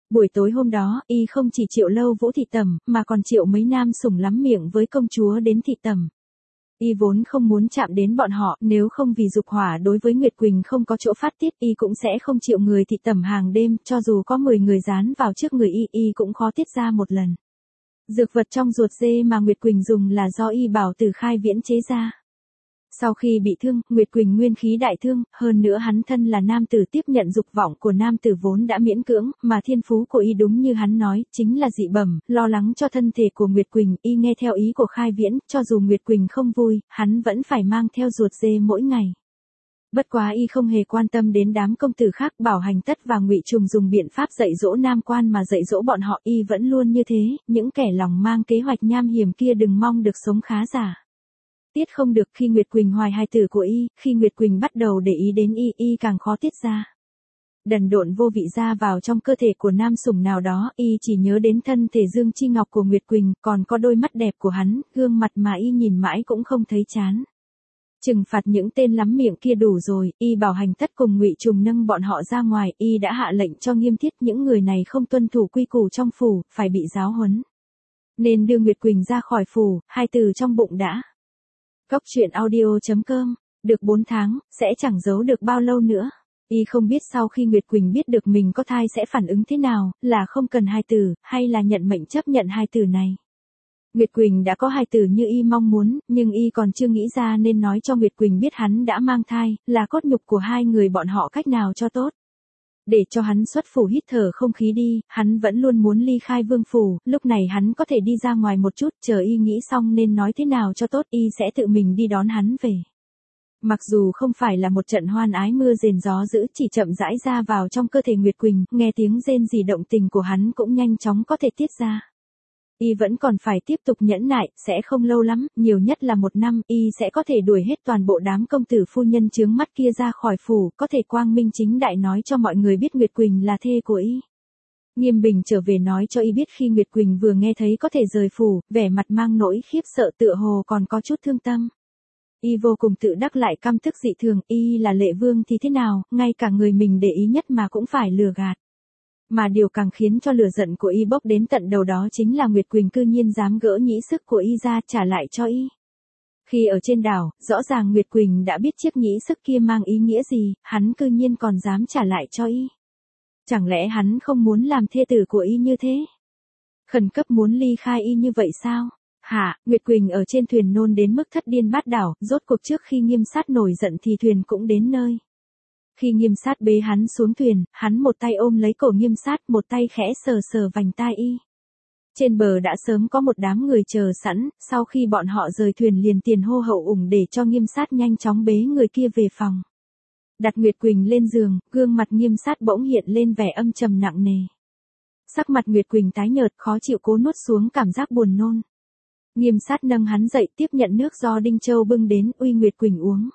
Buổi tối hôm đó, y không chỉ triệu Lâu Vũ thị tẩm, mà còn triệu mấy nam sủng lắm miệng với công chúa đến thị tẩm. Y vốn không muốn chạm đến bọn họ, nếu không vì dục hỏa đối với Nguyệt Quỳnh không có chỗ phát tiết, y cũng sẽ không chịu người thị tẩm hàng đêm, cho dù có 10 người dán vào trước người y cũng khó tiết ra một lần. Dược vật trong ruột dê mà Nguyệt Quỳnh dùng là do y bảo Từ Khai Viễn chế ra. Sau khi bị thương, Nguyệt Quỳnh nguyên khí đại thương, hơn nữa hắn thân là nam tử tiếp nhận dục vọng của nam tử vốn đã miễn cưỡng, mà thiên phú của y đúng như hắn nói, chính là dị bẩm, lo lắng cho thân thể của Nguyệt Quỳnh, y nghe theo ý của Khai Viễn, cho dù Nguyệt Quỳnh không vui, hắn vẫn phải mang theo ruột dê mỗi ngày. Bất quá y không hề quan tâm đến đám công tử khác, Bảo Hành Tất và Ngụy Trùng dùng biện pháp dạy dỗ nam quan mà dạy dỗ bọn họ, y vẫn luôn như thế, những kẻ lòng mang kế hoạch nham hiểm kia đừng mong được sống khá giả. Tiết không được khi Nguyệt Quỳnh hoài hài tử của y, khi Nguyệt Quỳnh bắt đầu để ý đến y càng khó tiết ra. Đần độn vô vị ra vào trong cơ thể của nam sủng nào đó, y chỉ nhớ đến thân thể dương chi ngọc của Nguyệt Quỳnh, còn có đôi mắt đẹp của hắn, gương mặt mà y nhìn mãi cũng không thấy chán. Trừng phạt những tên lắm miệng kia đủ rồi, y bảo Hành Tất cùng Ngụy Trùng nâng bọn họ ra ngoài, y đã hạ lệnh cho nghiêm thiết những người này không tuân thủ quy củ trong phủ, phải bị giáo huấn. Nên đưa Nguyệt Quỳnh ra khỏi phủ, hai từ trong bụng đã. Cốc truyện audio.com, được 4 tháng, sẽ chẳng giấu được bao lâu nữa. Y không biết sau khi Nguyệt Quỳnh biết được mình có thai sẽ phản ứng thế nào, là không cần hài tử, hay là nhận mệnh chấp nhận hài tử này. Nguyệt Quỳnh đã có hài tử như y mong muốn, nhưng y còn chưa nghĩ ra nên nói cho Nguyệt Quỳnh biết hắn đã mang thai, là cốt nhục của hai người bọn họ cách nào cho tốt. Để cho hắn xuất phủ hít thở không khí đi, hắn vẫn luôn muốn ly khai vương phủ, lúc này hắn có thể đi ra ngoài một chút, chờ y nghĩ xong nên nói thế nào cho tốt, y sẽ tự mình đi đón hắn về. Mặc dù không phải là một trận hoan ái mưa rền gió dữ, chỉ chậm rãi ra vào trong cơ thể Nguyệt Quỳnh, nghe tiếng rên rỉ động tình của hắn cũng nhanh chóng có thể tiết ra. Y vẫn còn phải tiếp tục nhẫn nại, sẽ không lâu lắm, nhiều nhất là 1 năm, y sẽ có thể đuổi hết toàn bộ đám công tử phu nhân chướng mắt kia ra khỏi phủ, có thể quang minh chính đại nói cho mọi người biết Nguyệt Quỳnh là thê của y. Nghiêm Bình trở về nói cho y biết khi Nguyệt Quỳnh vừa nghe thấy có thể rời phủ, vẻ mặt mang nỗi khiếp sợ tựa hồ còn có chút thương tâm. Y vô cùng tự đắc lại căm tức dị thường, y là Lệ Vương thì thế nào, ngay cả người mình để ý nhất mà cũng phải lừa gạt. Mà điều càng khiến cho lửa giận của y bốc đến tận đầu đó chính là Nguyệt Quỳnh cư nhiên dám gỡ nhĩ sức của y ra trả lại cho y. Khi ở trên đảo, rõ ràng Nguyệt Quỳnh đã biết chiếc nhĩ sức kia mang ý nghĩa gì, hắn cư nhiên còn dám trả lại cho y. Chẳng lẽ hắn không muốn làm thê tử của y như thế? Khẩn cấp muốn ly khai y như vậy sao? Hả, Nguyệt Quỳnh ở trên thuyền nôn đến mức thất điên bát đảo, rốt cuộc trước khi Nghiêm Sát nổi giận thì thuyền cũng đến nơi. Khi Nghiêm Sát bế hắn xuống thuyền, hắn một tay ôm lấy cổ Nghiêm Sát, một tay khẽ sờ sờ vành tai y. Trên bờ đã sớm có một đám người chờ sẵn, sau khi bọn họ rời thuyền liền tiền hô hậu ủng để cho Nghiêm Sát nhanh chóng bế người kia về phòng. Đặt Nguyệt Quỳnh lên giường, gương mặt Nghiêm Sát bỗng hiện lên vẻ âm trầm nặng nề. Sắc mặt Nguyệt Quỳnh tái nhợt, khó chịu cố nuốt xuống cảm giác buồn nôn. Nghiêm Sát nâng hắn dậy tiếp nhận nước do Đinh Châu bưng đến, uy Nguyệt Quỳnh uống.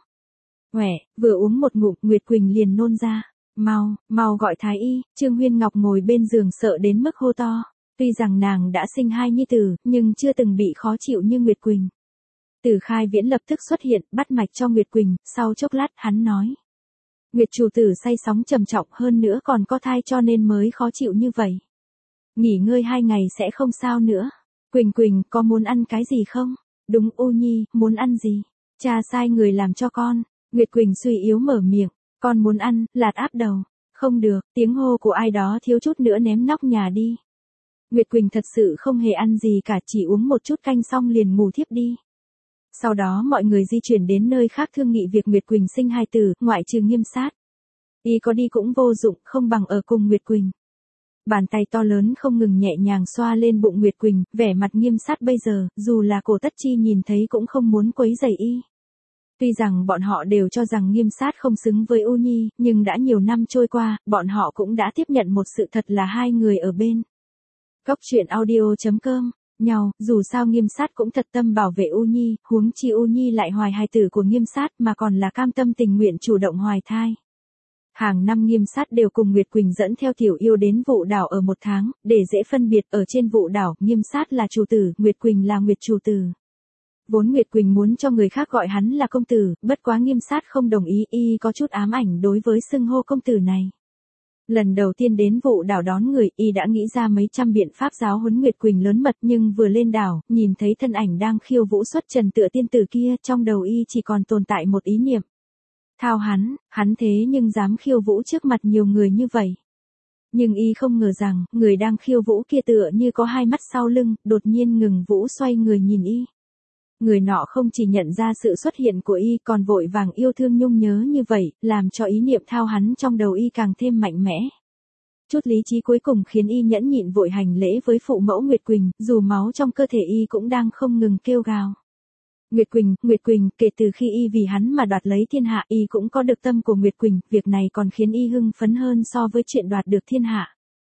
Vừa uống một ngụm, Nguyệt Quỳnh liền nôn ra. Mau gọi thái y. Trương Huyên Ngọc ngồi bên giường sợ đến mức hô to. Tuy rằng nàng đã sinh 2 nhi tử, nhưng chưa từng bị khó chịu như Nguyệt Quỳnh. Từ Khai Viễn lập tức xuất hiện, bắt mạch cho Nguyệt Quỳnh, sau chốc lát hắn nói. Nguyệt chủ tử say sóng trầm trọng hơn nữa còn có thai cho nên mới khó chịu như vậy. Nghỉ ngơi 2 ngày sẽ không sao nữa. Quỳnh, có muốn ăn cái gì không? Đúng, U Nhi, muốn ăn gì? Cha sai người làm cho con. Nguyệt Quỳnh suy yếu mở miệng. Con muốn ăn, lạt áp đầu. Không được, tiếng hô của ai đó thiếu chút nữa ném nóc nhà đi. Nguyệt Quỳnh thật sự không hề ăn gì cả, chỉ uống một chút canh xong liền ngủ thiếp đi. Sau đó mọi người di chuyển đến nơi khác thương nghị việc Nguyệt Quỳnh sinh hài tử, ngoại trừ Nghiêm Sát. Y có đi cũng vô dụng, không bằng ở cùng Nguyệt Quỳnh. Bàn tay to lớn không ngừng nhẹ nhàng xoa lên bụng Nguyệt Quỳnh, vẻ mặt Nghiêm Sát bây giờ, dù là Cổ Tất Chi nhìn thấy cũng không muốn quấy rầy y. Tuy rằng bọn họ đều cho rằng Nghiêm Sát không xứng với U Nhi, nhưng đã nhiều năm trôi qua, bọn họ cũng đã tiếp nhận một sự thật là hai người ở bên. Cốc truyện audio.com, dù sao Nghiêm Sát cũng thật tâm bảo vệ U Nhi, huống chi U Nhi lại hoài hài tử của Nghiêm Sát mà còn là cam tâm tình nguyện chủ động hoài thai. Hàng năm Nghiêm Sát đều cùng Nguyệt Quỳnh dẫn theo Tiểu Yêu đến Vụ Đảo ở 1 tháng, để dễ phân biệt ở trên Vụ Đảo, Nghiêm Sát là chủ tử, Nguyệt Quỳnh là Nguyệt chủ tử. Vốn Nguyệt Quỳnh muốn cho người khác gọi hắn là công tử, bất quá Nghiêm Sát không đồng ý, y có chút ám ảnh đối với xưng hô công tử này. Lần đầu tiên đến vụ đảo đón người, y đã nghĩ ra mấy trăm biện pháp giáo huấn Nguyệt Quỳnh lớn mật, nhưng vừa lên đảo, nhìn thấy thân ảnh đang khiêu vũ xuất trần tựa tiên tử kia, trong đầu y chỉ còn tồn tại một ý niệm. Thao hắn thế nhưng dám khiêu vũ trước mặt nhiều người như vậy. Nhưng y không ngờ rằng, người đang khiêu vũ kia tựa như có hai mắt sau lưng, đột nhiên ngừng vũ xoay người nhìn y. Người nọ không chỉ nhận ra sự xuất hiện của y còn vội vàng yêu thương nhung nhớ như vậy, làm cho ý niệm thao hắn trong đầu y càng thêm mạnh mẽ. Chút lý trí cuối cùng khiến y nhẫn nhịn vội hành lễ với phụ mẫu Nguyệt Quỳnh, dù máu trong cơ thể y cũng đang không ngừng kêu gào. Nguyệt Quỳnh, kể từ khi y vì hắn mà đoạt lấy thiên hạ, y cũng có được tâm của Nguyệt Quỳnh, việc này còn khiến y hưng phấn hơn so với chuyện đoạt được thiên hạ.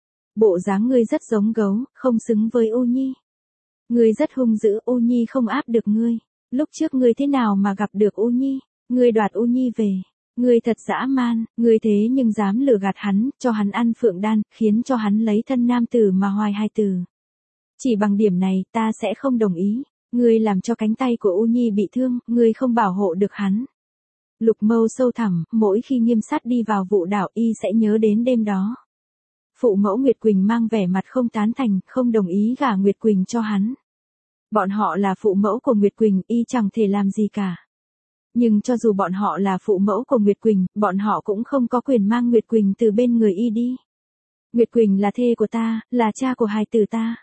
Bộ dáng ngươi rất giống gấu, không xứng với U Nhi. Ngươi rất hung dữ, U Nhi không áp được ngươi. Lúc trước ngươi thế nào mà gặp được U Nhi? Ngươi đoạt U Nhi về. Ngươi thật dã man, ngươi thế nhưng dám lừa gạt hắn, cho hắn ăn phượng đan, khiến cho hắn lấy thân nam tử mà hoài hai tử. Chỉ bằng điểm này, ta sẽ không đồng ý. Ngươi làm cho cánh tay của U Nhi bị thương, ngươi không bảo hộ được hắn. Lục mâu sâu thẳm, mỗi khi Nghiêm Sát đi vào vụ đảo y sẽ nhớ đến đêm đó. Phụ mẫu Nguyệt Quỳnh mang vẻ mặt không tán thành, không đồng ý gả Nguyệt Quỳnh cho hắn. Bọn họ là phụ mẫu của Nguyệt Quỳnh, y chẳng thể làm gì cả. Nhưng cho dù bọn họ là phụ mẫu của Nguyệt Quỳnh, bọn họ cũng không có quyền mang Nguyệt Quỳnh từ bên người y đi. Nguyệt Quỳnh là thê của ta, là cha của hài tử ta.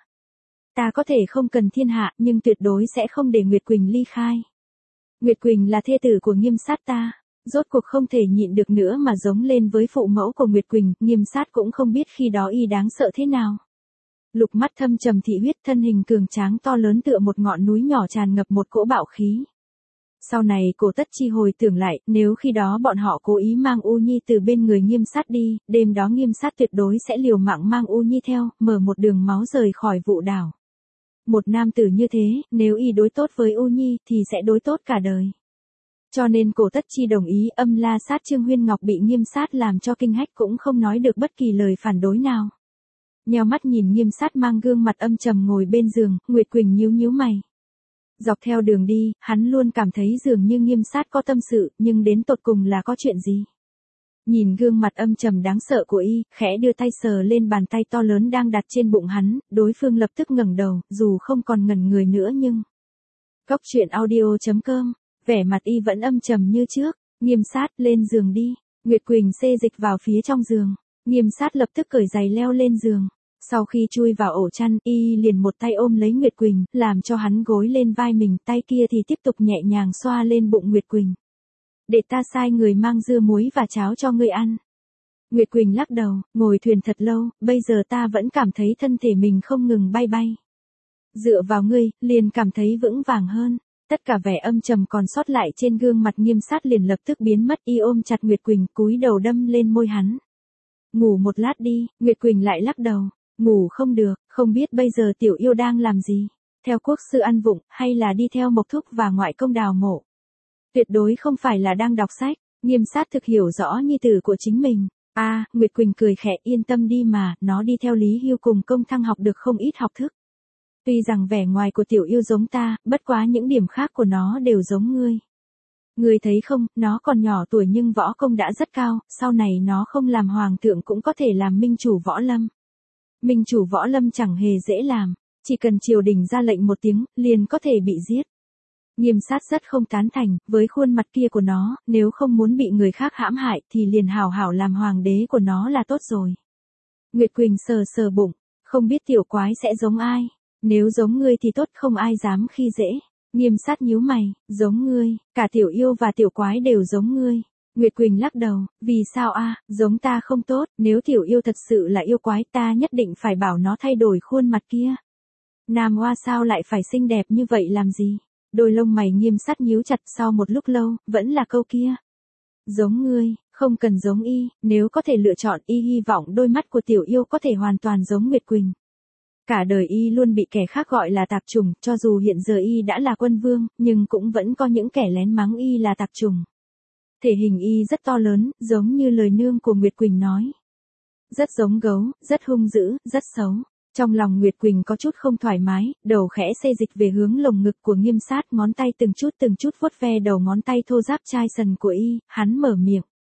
Ta có thể không cần thiên hạ, nhưng tuyệt đối sẽ không để Nguyệt Quỳnh ly khai. Nguyệt Quỳnh là thê tử của Nghiêm Sát ta. Rốt cuộc không thể nhịn được nữa mà giống lên với phụ mẫu của Nguyệt Quỳnh, Nghiêm Sát cũng không biết khi đó y đáng sợ thế nào. Lục mắt thâm trầm thị huyết, thân hình cường tráng to lớn tựa một ngọn núi nhỏ tràn ngập một cỗ bạo khí. Sau này Cổ Tất Chi hồi tưởng lại, nếu khi đó bọn họ cố ý mang U Nhi từ bên người Nghiêm Sát đi, đêm đó Nghiêm Sát tuyệt đối sẽ liều mạng mang U Nhi theo, mở một đường máu rời khỏi vụ đảo. Một nam tử như thế, nếu y đối tốt với U Nhi thì sẽ đối tốt cả đời. Cho nên Cổ Tất Chi đồng ý, âm la sát Trương Huyên Ngọc bị Nghiêm Sát làm cho kinh hách cũng không nói được bất kỳ lời phản đối nào. Nheo mắt nhìn Nghiêm Sát mang gương mặt âm trầm ngồi bên giường, Nguyệt Quỳnh nhíu nhíu mày. Dọc theo đường đi, hắn luôn cảm thấy dường như Nghiêm Sát có tâm sự, nhưng đến tột cùng là có chuyện gì? Nhìn gương mặt âm trầm đáng sợ của y, khẽ đưa tay sờ lên bàn tay to lớn đang đặt trên bụng hắn, đối phương lập tức ngẩng đầu, dù không còn ngẩn người nữa nhưng... Cốc truyện audio.com, vẻ mặt y vẫn âm trầm như trước. Nghiêm Sát, lên giường đi. Nguyệt Quỳnh xê dịch vào phía trong giường. Nghiêm Sát lập tức cởi giày leo lên giường. Sau khi chui vào ổ chăn, y liền một tay ôm lấy Nguyệt Quỳnh, làm cho hắn gối lên vai mình, tay kia thì tiếp tục nhẹ nhàng xoa lên bụng Nguyệt Quỳnh. Để ta sai người mang dưa muối và cháo cho ngươi ăn. Nguyệt Quỳnh lắc đầu, ngồi thuyền thật lâu, bây giờ ta vẫn cảm thấy thân thể mình không ngừng bay bay. Dựa vào ngươi, liền cảm thấy vững vàng hơn. Tất cả vẻ âm trầm còn sót lại trên gương mặt Nghiêm Sát liền lập tức biến mất, y ôm chặt Nguyệt Quỳnh, cúi đầu đâm lên môi hắn. Ngủ một lát đi, Nguyệt Quỳnh lại lắc đầu. Ngủ không được, không biết bây giờ tiểu yêu đang làm gì. Theo quốc sư ăn vụng, hay là đi theo Mộc Thúc và ngoại công đào mộ. Tuyệt đối không phải là đang đọc sách. Nghiêm Sát thực hiểu rõ nhi tử của chính mình. Nguyệt Quỳnh cười khẽ, yên tâm đi mà, nó đi theo Lý Hưu cùng Công Thăng học được không ít học thức. Tuy rằng vẻ ngoài của tiểu yêu giống ta, bất quá những điểm khác của nó đều giống ngươi. Ngươi thấy không, nó còn nhỏ tuổi nhưng võ công đã rất cao, sau này nó không làm hoàng thượng cũng có thể làm minh chủ võ lâm. Minh chủ võ lâm chẳng hề dễ làm, chỉ cần triều đình ra lệnh một tiếng, liền có thể bị giết. Nghiêm Sát rất không tán thành, với khuôn mặt kia của nó, nếu không muốn bị người khác hãm hại thì liền hảo hảo làm hoàng đế của nó là tốt rồi. Nguyệt Quỳnh sờ sờ bụng, không biết tiểu quái sẽ giống ai. Nếu giống ngươi thì tốt, không ai dám khi dễ. Nghiêm Sát nhíu mày, giống ngươi, cả tiểu yêu và tiểu quái đều giống ngươi. Nguyệt Quỳnh lắc đầu, vì sao giống ta không tốt, nếu tiểu yêu thật sự là yêu quái ta nhất định phải bảo nó thay đổi khuôn mặt kia. Nam Hoa sao lại phải xinh đẹp như vậy làm gì? Đôi lông mày Nghiêm Sát nhíu chặt, sau một lúc lâu, vẫn là câu kia. Giống ngươi, không cần giống y, nếu có thể lựa chọn y hy vọng đôi mắt của tiểu yêu có thể hoàn toàn giống Nguyệt Quỳnh. Cả đời y luôn bị kẻ khác gọi là tạp chủng, cho dù hiện giờ y đã là quân vương, nhưng cũng vẫn có những kẻ lén mắng y là tạp chủng. Thể hình y rất to lớn, giống như lời nương của Nguyệt Quỳnh nói. Rất giống gấu, rất hung dữ, rất xấu. Trong lòng Nguyệt Quỳnh có chút không thoải mái, đầu khẽ xê dịch về hướng lồng ngực của Nghiêm Sát, ngón tay từng chút vuốt ve đầu ngón tay thô ráp chai sần của y, hắn mở miệng.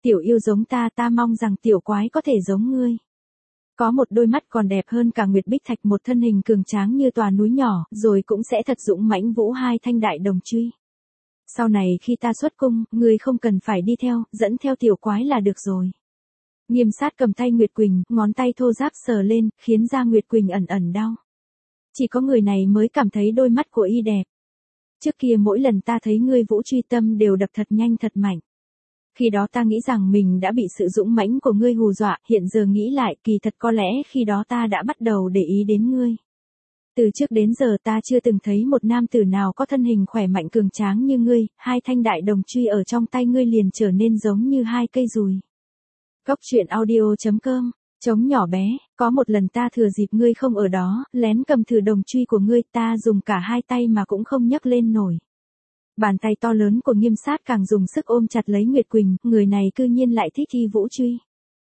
Tiểu yêu giống ta, ta mong rằng tiểu quái có thể giống ngươi. Có một đôi mắt còn đẹp hơn cả nguyệt bích thạch, một thân hình cường tráng như tòa núi nhỏ, rồi cũng sẽ thật dũng mãnh vũ hai thanh đại đồng truy. Sau này khi ta xuất cung, ngươi không cần phải đi theo, dẫn theo tiểu quái là được rồi. Nghiêm sát cầm tay Nguyệt Quỳnh, ngón tay thô ráp sờ lên, khiến da Nguyệt Quỳnh ẩn ẩn đau. Chỉ có người này mới cảm thấy đôi mắt của y đẹp. Trước kia mỗi lần ta thấy ngươi vũ truy tâm đều đập thật nhanh thật mạnh. Khi đó ta nghĩ rằng mình đã bị sự dũng mãnh của ngươi hù dọa, hiện giờ nghĩ lại kỳ thật có lẽ khi đó ta đã bắt đầu để ý đến ngươi. Từ trước đến giờ ta chưa từng thấy một nam tử nào có thân hình khỏe mạnh cường tráng như ngươi, hai thanh đại đồng truy ở trong tay ngươi liền trở nên giống như hai cây dùi. Cốc truyện audio.com. Trống nhỏ bé, có một lần ta thừa dịp ngươi không ở đó, lén cầm thử đồng truy của ngươi, ta dùng cả hai tay mà cũng không nhấc lên nổi. Bàn tay to lớn của Nghiêm sát càng dùng sức ôm chặt lấy Nguyệt Quỳnh, người này cư nhiên lại thích thi vũ truy.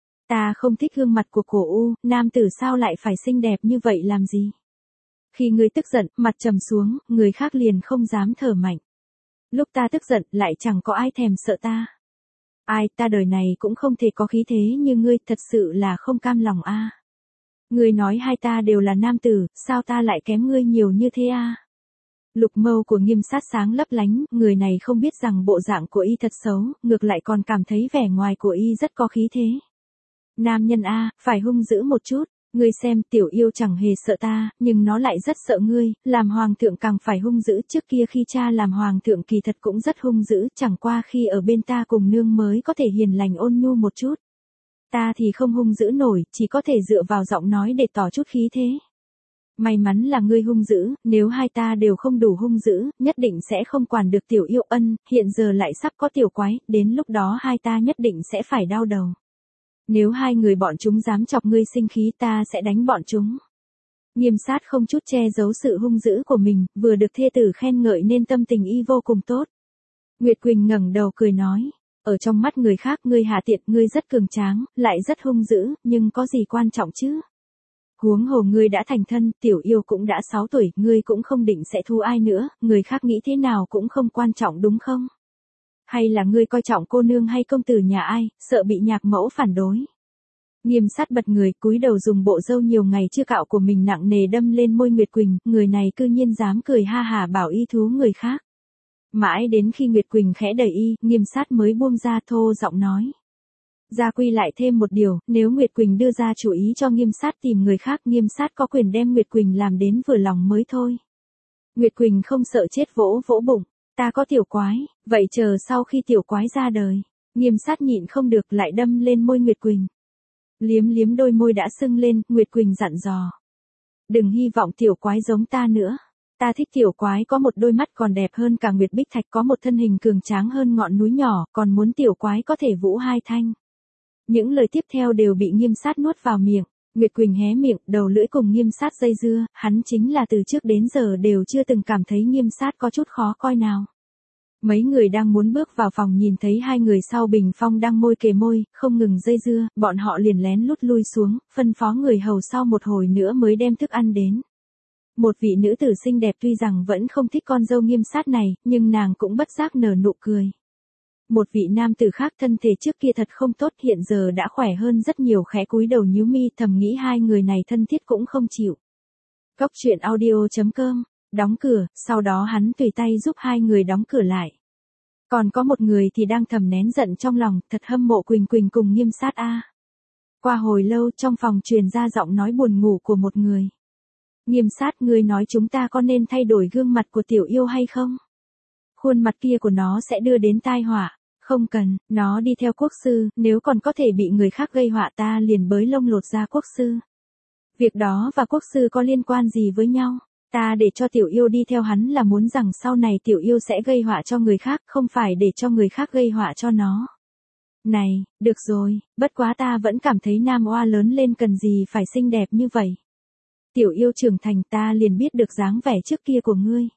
Ta không thích gương mặt của cổ u, nam tử sao lại phải xinh đẹp như vậy làm gì? Khi ngươi tức giận, mặt trầm xuống, người khác liền không dám thở mạnh. Lúc ta tức giận, lại chẳng có ai thèm sợ ta. Ai, ta đời này cũng không thể có khí thế như ngươi, thật sự là không cam lòng a. Ngươi nói hai ta đều là nam tử, sao ta lại kém ngươi nhiều như thế a? Lục mâu của Nghiêm sát sáng lấp lánh, người này không biết rằng bộ dạng của y thật xấu, ngược lại còn cảm thấy vẻ ngoài của y rất có khí thế. Nam nhân a, phải hung dữ một chút. Ngươi xem, tiểu yêu chẳng hề sợ ta, nhưng nó lại rất sợ ngươi, làm hoàng thượng càng phải hung dữ. Trước kia khi cha làm hoàng thượng kỳ thật cũng rất hung dữ, chẳng qua khi ở bên ta cùng nương mới có thể hiền lành ôn nhu một chút. Ta thì không hung dữ nổi, chỉ có thể dựa vào giọng nói để tỏ chút khí thế. May mắn là ngươi hung dữ, nếu hai ta đều không đủ hung dữ, nhất định sẽ không quản được tiểu yêu ân, hiện giờ lại sắp có tiểu quái, đến lúc đó hai ta nhất định sẽ phải đau đầu. Nếu hai người bọn chúng dám chọc ngươi sinh khí ta sẽ đánh bọn chúng. Nghiêm sát không chút che giấu sự hung dữ của mình, vừa được thê tử khen ngợi nên tâm tình y vô cùng tốt. Nguyệt Quỳnh ngẩng đầu cười nói, ở trong mắt người khác ngươi hạ tiện, ngươi rất cường tráng, lại rất hung dữ, nhưng có gì quan trọng chứ? Huống hồ ngươi đã thành thân, tiểu yêu cũng đã 6 tuổi, ngươi cũng không định sẽ thu ai nữa, người khác nghĩ thế nào cũng không quan trọng đúng không? Hay là ngươi coi trọng cô nương hay công tử nhà ai, sợ bị nhạc mẫu phản đối? Nghiêm sát bật người, cúi đầu dùng bộ râu nhiều ngày chưa cạo của mình nặng nề đâm lên môi Nguyệt Quỳnh, người này cư nhiên dám cười ha hả bảo y thú người khác. Mãi đến khi Nguyệt Quỳnh khẽ đẩy y, Nghiêm sát mới buông ra thô giọng nói. Gia quy lại thêm một điều, nếu Nguyệt Quỳnh đưa ra chủ ý cho Nghiêm sát tìm người khác, Nghiêm sát có quyền đem Nguyệt Quỳnh làm đến vừa lòng mới thôi. Nguyệt Quỳnh không sợ chết vỗ vỗ bụng. Ta có tiểu quái, vậy chờ sau khi tiểu quái ra đời. Nghiêm sát nhịn không được lại đâm lên môi Nguyệt Quỳnh. Liếm liếm đôi môi đã sưng lên, Nguyệt Quỳnh dặn dò. Đừng hy vọng tiểu quái giống ta nữa. Ta thích tiểu quái có một đôi mắt còn đẹp hơn cả Nguyệt Bích Thạch, có một thân hình cường tráng hơn ngọn núi nhỏ, còn muốn tiểu quái có thể vũ hai thanh. Những lời tiếp theo đều bị Nghiêm sát nuốt vào miệng. Nguyệt Quỳnh hé miệng, đầu lưỡi cùng Nghiêm sát dây dưa, hắn chính là từ trước đến giờ đều chưa từng cảm thấy Nghiêm sát có chút khó coi nào. Mấy người đang muốn bước vào phòng nhìn thấy hai người sau bình phong đang môi kề môi, không ngừng dây dưa, bọn họ liền lén lút lui xuống, phân phó người hầu sau một hồi nữa mới đem thức ăn đến. Một vị nữ tử xinh đẹp tuy rằng vẫn không thích con dâu Nghiêm sát này, nhưng nàng cũng bất giác nở nụ cười. Một vị nam tử khác thân thể trước kia thật không tốt, hiện giờ đã khỏe hơn rất nhiều, khẽ cúi đầu nhíu mi, thầm nghĩ hai người này thân thiết cũng không chịu. Cốc truyện audio.com. Đóng cửa, sau đó hắn tùy tay giúp hai người đóng cửa lại. Còn có một người thì đang thầm nén giận trong lòng, thật hâm mộ Quỳnh Quỳnh cùng Nghiêm sát a. Qua hồi lâu trong phòng truyền ra giọng nói buồn ngủ của một người. Nghiêm sát, ngươi nói chúng ta có nên thay đổi gương mặt của tiểu yêu hay không? Khuôn mặt kia của nó sẽ đưa đến tai họa. Không cần, nó đi theo quốc sư, nếu còn có thể bị người khác gây họa ta liền bới lông lột da quốc sư. Việc đó và quốc sư có liên quan gì với nhau? Ta để cho tiểu yêu đi theo hắn là muốn rằng sau này tiểu yêu sẽ gây họa cho người khác, không phải để cho người khác gây họa cho nó. Này, được rồi, bất quá ta vẫn cảm thấy nam oa lớn lên cần gì phải xinh đẹp như vậy. Tiểu yêu trưởng thành ta liền biết được dáng vẻ trước kia của ngươi.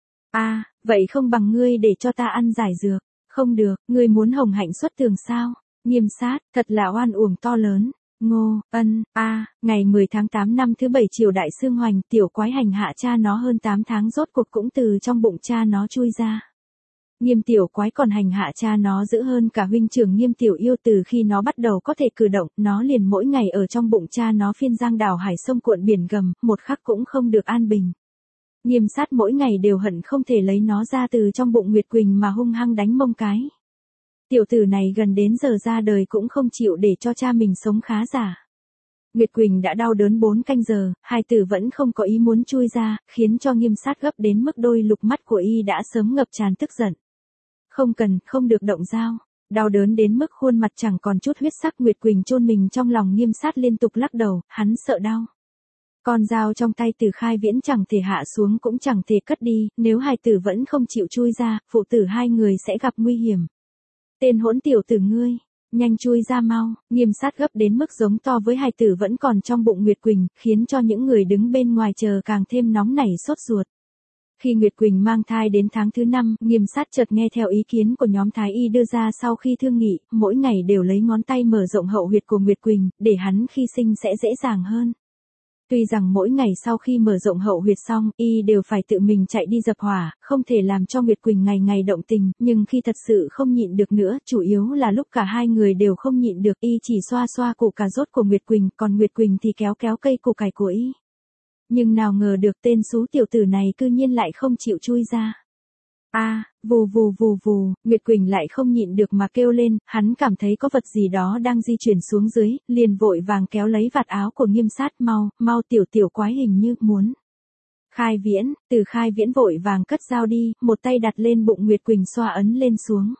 À, vậy không bằng ngươi để cho ta ăn giải dược. Không được, ngươi muốn hồng hạnh xuất tường sao? Nghiêm sát, thật là oan uổng to lớn. Ngô, ân, ngày 10 tháng 8 năm thứ 7 triều đại xương hoành, tiểu quái hành hạ cha nó hơn 8 tháng rốt cuộc cũng từ trong bụng cha nó chui ra. Nghiêm Tiểu Quái còn hành hạ cha nó dữ hơn cả huynh trưởng Nghiêm Tiểu Yêu. Từ khi nó bắt đầu có thể cử động, nó liền mỗi ngày ở trong bụng cha nó phiên giang đảo hải sông cuộn biển gầm, một khắc cũng không được an bình. Nghiêm Sát mỗi ngày đều hận không thể lấy nó ra từ trong bụng Nguyệt Quỳnh mà hung hăng đánh mông cái. Tiểu tử này gần đến giờ ra đời cũng không chịu để cho cha mình sống khá giả. Nguyệt Quỳnh đã đau đớn 4 canh giờ, hai tử vẫn không có ý muốn chui ra, khiến cho Nghiêm Sát gấp đến mức đôi lục mắt của y đã sớm ngập tràn tức giận. Không cần, không được động dao. Đau đớn đến mức khuôn mặt chẳng còn chút huyết sắc. Nguyệt Quỳnh chôn mình trong lòng Nghiêm Sát liên tục lắc đầu, hắn sợ đau. Con dao trong tay Từ Khai Viễn chẳng thể hạ xuống cũng chẳng thể cất đi, nếu hai tử vẫn không chịu chui ra, phụ tử hai người sẽ gặp nguy hiểm. Tên hỗn tiểu tử ngươi, nhanh chui ra mau. Nghiêm Sát gấp đến mức giống to với hai tử vẫn còn trong bụng Nguyệt Quỳnh, khiến cho những người đứng bên ngoài chờ càng thêm nóng nảy sốt ruột. Khi Nguyệt Quỳnh mang thai đến tháng thứ 5, Nghiêm Sát chợt nghe theo ý kiến của nhóm Thái Y đưa ra sau khi thương nghị, mỗi ngày đều lấy ngón tay mở rộng hậu huyệt của Nguyệt Quỳnh, để hắn khi sinh sẽ dễ dàng hơn. Tuy rằng mỗi ngày sau khi mở rộng hậu huyệt xong, y đều phải tự mình chạy đi dập hỏa, không thể làm cho Nguyệt Quỳnh ngày ngày động tình, nhưng khi thật sự không nhịn được nữa, chủ yếu là lúc cả hai người đều không nhịn được, y chỉ xoa xoa củ cà rốt của Nguyệt Quỳnh, còn Nguyệt Quỳnh thì kéo kéo cây củ cải của y. Nhưng nào ngờ được tên xú tiểu tử này cư nhiên lại không chịu chui ra. Vù vù vù vù, Nguyệt Quỳnh lại không nhịn được mà kêu lên, hắn cảm thấy có vật gì đó đang di chuyển xuống dưới, liền vội vàng kéo lấy vạt áo của Nghiêm Sát, mau tiểu quái hình như muốn. Khai Viễn, Từ Khai Viễn vội vàng cất dao đi, một tay đặt lên bụng Nguyệt Quỳnh xoa ấn lên xuống.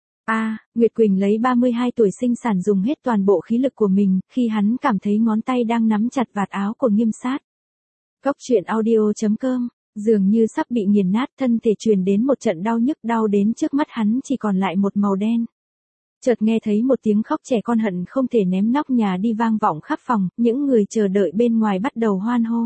Nguyệt Quỳnh lấy 32 tuổi sinh sản dùng hết toàn bộ khí lực của mình, khi hắn cảm thấy ngón tay đang nắm chặt vạt áo của Nghiêm Sát. Cốc truyện audio.com, dường như sắp bị nghiền nát, thân thể truyền đến một trận đau nhức, đau đến trước mắt hắn chỉ còn lại một màu đen. Chợt nghe thấy một tiếng khóc trẻ con hận không thể ném nóc nhà đi vang vọng khắp phòng, những người chờ đợi bên ngoài bắt đầu hoan hô.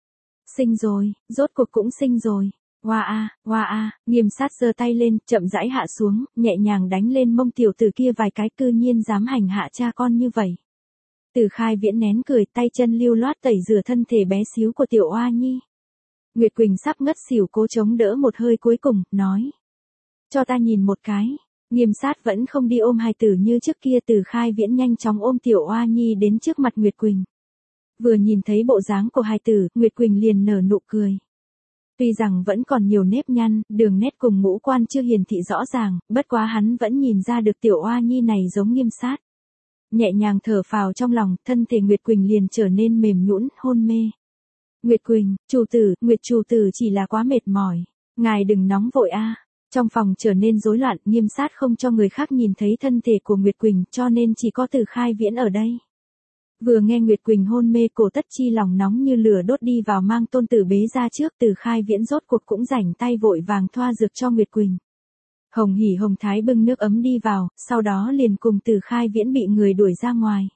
Sinh rồi, rốt cuộc cũng sinh rồi. Hoa a, Nghiêm Sát giơ tay lên, chậm rãi hạ xuống, nhẹ nhàng đánh lên mông tiểu tử kia vài cái, cư nhiên dám hành hạ cha con như vậy. Từ Khai Viễn nén cười, tay chân lưu loát tẩy rửa thân thể bé xíu của tiểu oa nhi. Nguyệt Quỳnh sắp ngất xỉu cố chống đỡ một hơi cuối cùng, nói. Cho ta nhìn một cái. Nghiêm Sát vẫn không đi ôm hài tử như trước kia. Từ Khai Viễn nhanh chóng ôm tiểu oa nhi đến trước mặt Nguyệt Quỳnh. Vừa nhìn thấy bộ dáng của hài tử, Nguyệt Quỳnh liền nở nụ cười. Tuy rằng vẫn còn nhiều nếp nhăn, đường nét cùng ngũ quan chưa hiển thị rõ ràng, bất quá hắn vẫn nhìn ra được tiểu oa nhi này giống Nghiêm Sát. Nhẹ nhàng thở phào trong lòng, thân thể Nguyệt Quỳnh liền trở nên mềm nhũn, hôn mê. Nguyệt Quỳnh, Nguyệt chủ tử chỉ là quá mệt mỏi. Ngài đừng nóng vội a. Trong phòng trở nên rối loạn, Nghiêm Sát không cho người khác nhìn thấy thân thể của Nguyệt Quỳnh, cho nên chỉ có Từ Khai Viễn ở đây. Vừa nghe Nguyệt Quỳnh hôn mê, Cổ Tất Chi lòng nóng như lửa đốt đi vào mang tôn tử bế ra trước. Từ Khai Viễn rốt cuộc cũng rảnh tay vội vàng thoa dược cho Nguyệt Quỳnh. Hồng Hỉ Hồng Thái bưng nước ấm đi vào, sau đó liền cùng Từ Khai Viễn bị người đuổi ra ngoài.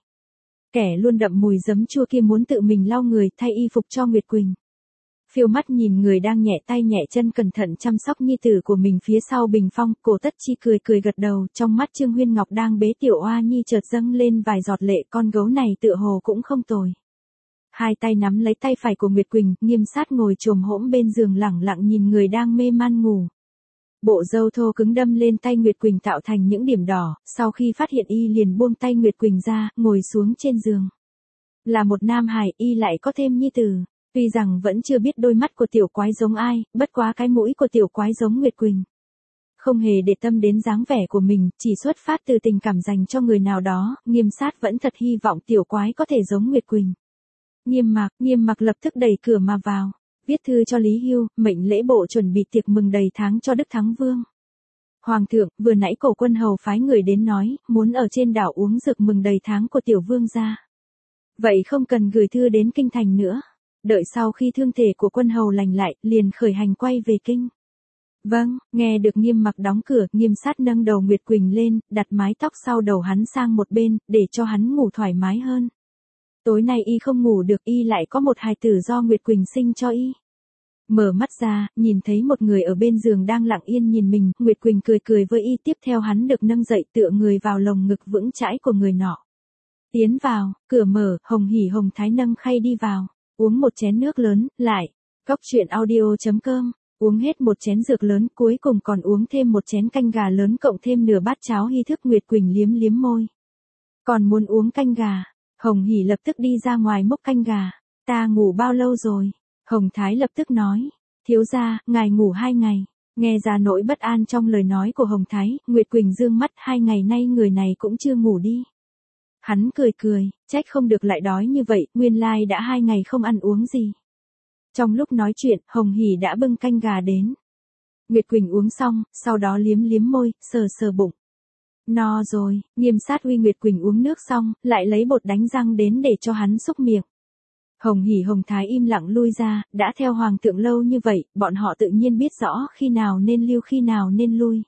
Kẻ luôn đậm mùi giấm chua kia muốn tự mình lau người, thay y phục cho Nguyệt Quỳnh. Phiêu mắt nhìn người đang nhẹ tay nhẹ chân cẩn thận chăm sóc nhi tử của mình phía sau bình phong, Cổ Tất Chi cười gật đầu, trong mắt Trương Huyên Ngọc đang bế tiểu oa nhi chợt dâng lên vài giọt lệ, con gấu này tựa hồ cũng không tồi. Hai tay nắm lấy tay phải của Nguyệt Quỳnh, Nghiêm Sát ngồi chồm hổm bên giường lẳng lặng nhìn người đang mê man ngủ. Bộ râu thô cứng đâm lên tay Nguyệt Quỳnh tạo thành những điểm đỏ, sau khi phát hiện y liền buông tay Nguyệt Quỳnh ra, ngồi xuống trên giường. Là một nam hài, y lại có thêm nhi tử. Tuy rằng vẫn chưa biết đôi mắt của tiểu quái giống ai, bất quá cái mũi của tiểu quái giống Nguyệt Quỳnh. Không hề để tâm đến dáng vẻ của mình, chỉ xuất phát từ tình cảm dành cho người nào đó, Nghiêm Sát vẫn thật hy vọng tiểu quái có thể giống Nguyệt Quỳnh. Nghiêm Mặc lập tức đẩy cửa mà vào. Viết thư cho Lý Hưu, mệnh lễ bộ chuẩn bị tiệc mừng đầy tháng cho Đức Thắng Vương. Hoàng thượng, vừa nãy Cổ Quân Hầu phái người đến nói, muốn ở trên đảo uống rượu mừng đầy tháng của tiểu vương gia. Vậy không cần gửi thư đến kinh thành nữa. Đợi sau khi thương thể của Quân Hầu lành lại, liền khởi hành quay về kinh. Vâng, nghe được Nghiêm Mặc đóng cửa, Nghiêm Sát nâng đầu Nguyệt Quỳnh lên, đặt mái tóc sau đầu hắn sang một bên, để cho hắn ngủ thoải mái hơn. Tối nay y không ngủ được, y lại có một hài tử do Nguyệt Quỳnh sinh cho y. Mở mắt ra, nhìn thấy một người ở bên giường đang lặng yên nhìn mình, Nguyệt Quỳnh cười với y, tiếp theo hắn được nâng dậy tựa người vào lồng ngực vững chãi của người nọ. Tiến vào, cửa mở, Hồng Hỉ Hồng Thái nâng khay đi vào, uống một chén nước lớn, lại. Cốc truyện audio.com Uống hết một chén dược lớn, cuối cùng còn uống thêm một chén canh gà lớn cộng thêm nửa bát cháo hy thức. Nguyệt Quỳnh liếm liếm môi. Còn muốn uống canh gà. Hồng Hỉ lập tức đi ra ngoài múc canh gà. Ta ngủ bao lâu rồi? Hồng Thái lập tức nói. Thiếu gia, ngài ngủ 2 ngày. Nghe ra nỗi bất an trong lời nói của Hồng Thái, Nguyệt Quỳnh dương mắt, 2 ngày nay người này cũng chưa ngủ đi. Hắn cười cười, trách không được lại đói như vậy, nguyên lai đã 2 ngày không ăn uống gì. Trong lúc nói chuyện, Hồng Hỉ đã bưng canh gà đến. Nguyệt Quỳnh uống xong, sau đó liếm liếm môi, sờ sờ bụng. No rồi, Nghiêm Sát uy Nguyệt Quỳnh uống nước xong, lại lấy bột đánh răng đến để cho hắn xúc miệng. Hồng Hỉ Hồng Thái im lặng lui ra, đã theo hoàng thượng lâu như vậy, bọn họ tự nhiên biết rõ khi nào nên lưu khi nào nên lui.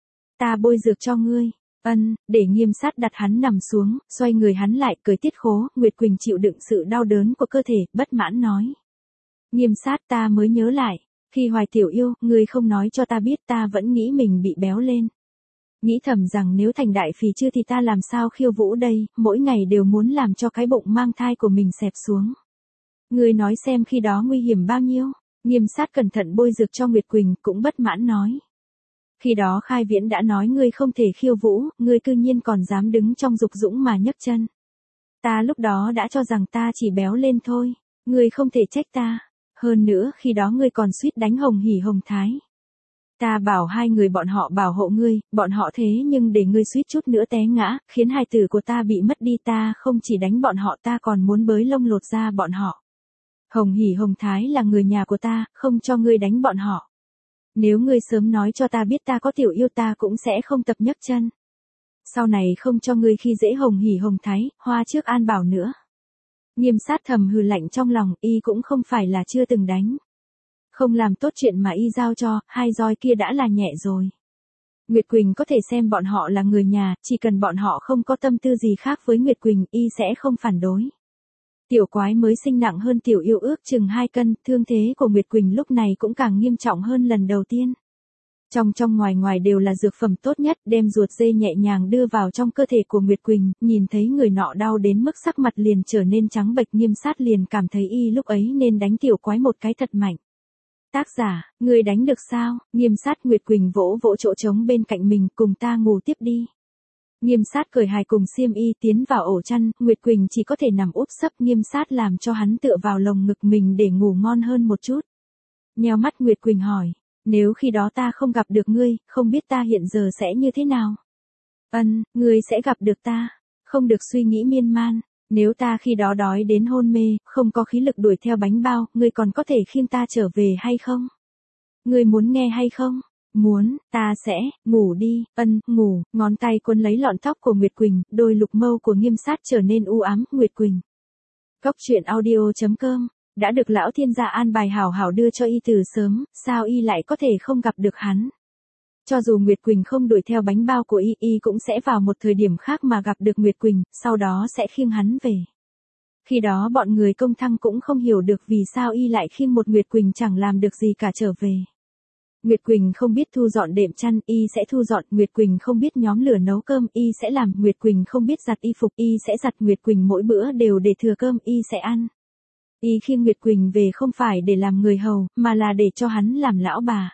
Ta bôi dược cho ngươi. Ân, để Nghiêm Sát đặt hắn nằm xuống, xoay người hắn lại, cởi tiết khố. Nguyệt Quỳnh chịu đựng sự đau đớn của cơ thể, bất mãn nói. Nghiêm Sát, ta mới nhớ lại, khi Hoài tiểu yêu, ngươi không nói cho ta biết, ta vẫn nghĩ mình bị béo lên. Nghĩ thầm rằng nếu thành đại phì chưa thì ta làm sao khiêu vũ đây, mỗi ngày đều muốn làm cho cái bụng mang thai của mình xẹp xuống. Ngươi nói xem khi đó nguy hiểm bao nhiêu. Nghiêm Sát cẩn thận bôi dược cho Nguyệt Quỳnh, cũng bất mãn nói. Khi đó Khai Viễn đã nói ngươi không thể khiêu vũ, ngươi cư nhiên còn dám đứng trong dục dũng mà nhấc chân. Ta lúc đó đã cho rằng ta chỉ béo lên thôi, ngươi không thể trách ta. Hơn nữa khi đó ngươi còn suýt đánh Hồng Hỉ Hồng Thái. Ta bảo 2 người bọn họ bảo hộ ngươi, bọn họ thế nhưng để ngươi suýt chút nữa té ngã, khiến hài tử của ta bị mất đi. Ta không chỉ đánh bọn họ, ta còn muốn bới lông lột da bọn họ. Hồng Hỉ Hồng Thái là người nhà của ta, không cho ngươi đánh bọn họ. Nếu ngươi sớm nói cho ta biết ta có tiểu yêu, ta cũng sẽ không tập nhấc chân. Sau này không cho ngươi khi dễ Hồng Hỉ Hồng Thái, Hoa trước An Bảo nữa. Nghiêm Sát thầm hừ lạnh trong lòng, y cũng không phải là chưa từng đánh. Không làm tốt chuyện mà y giao cho, 2 roi kia đã là nhẹ rồi. Nguyệt Quỳnh có thể xem bọn họ là người nhà, chỉ cần bọn họ không có tâm tư gì khác với Nguyệt Quỳnh, y sẽ không phản đối. Tiểu quái mới sinh nặng hơn tiểu yêu ước chừng 2 cân, thương thế của Nguyệt Quỳnh lúc này cũng càng nghiêm trọng hơn lần đầu tiên. Trong ngoài đều là dược phẩm tốt nhất, đem ruột dê nhẹ nhàng đưa vào trong cơ thể của Nguyệt Quỳnh, nhìn thấy người nọ đau đến mức sắc mặt liền trở nên trắng bệch. Nghiêm Sát liền cảm thấy y lúc ấy nên đánh tiểu quái một cái thật mạnh. Tác giả, người đánh được sao? Nghiêm Sát. Nguyệt Quỳnh vỗ vỗ chỗ trống bên cạnh mình, cùng ta ngủ tiếp đi. Nghiêm Sát cởi hài cùng xiêm y tiến vào ổ chăn, Nguyệt Quỳnh chỉ có thể nằm úp sấp. Nghiêm Sát làm cho hắn tựa vào lồng ngực mình để ngủ ngon hơn một chút. Nheo mắt Nguyệt Quỳnh hỏi, nếu khi đó ta không gặp được ngươi, không biết ta hiện giờ sẽ như thế nào? Ân, ngươi sẽ gặp được ta, không được suy nghĩ miên man. Nếu ta khi đó đói đến hôn mê, không có khí lực đuổi theo bánh bao, ngươi còn có thể khiêng ta trở về hay không? Ngươi muốn nghe hay không? Muốn, ta sẽ, ngủ đi. Ân, ngủ. Ngón tay cuốn lấy lọn tóc của Nguyệt Quỳnh, đôi lục mâu của Nghiêm Sát trở nên u ám. Nguyệt Quỳnh. Cốc truyện audio.com đã được lão thiên gia an bài hảo hảo đưa cho y từ sớm, sao y lại có thể không gặp được hắn? Cho dù Nguyệt Quỳnh không đuổi theo bánh bao của y cũng sẽ vào một thời điểm khác mà gặp được Nguyệt Quỳnh, sau đó sẽ khiêng hắn về. Khi đó bọn người Công Thăng cũng không hiểu được vì sao y lại khiêng một Nguyệt Quỳnh chẳng làm được gì cả trở về. Nguyệt Quỳnh không biết thu dọn đệm chăn, y sẽ thu dọn. Nguyệt Quỳnh không biết nhóm lửa nấu cơm, y sẽ làm. Nguyệt Quỳnh không biết giặt y phục, y sẽ giặt. Nguyệt Quỳnh mỗi bữa đều để thừa cơm, y sẽ ăn. Y khiêng Nguyệt Quỳnh về không phải để làm người hầu, mà là để cho hắn làm lão bà.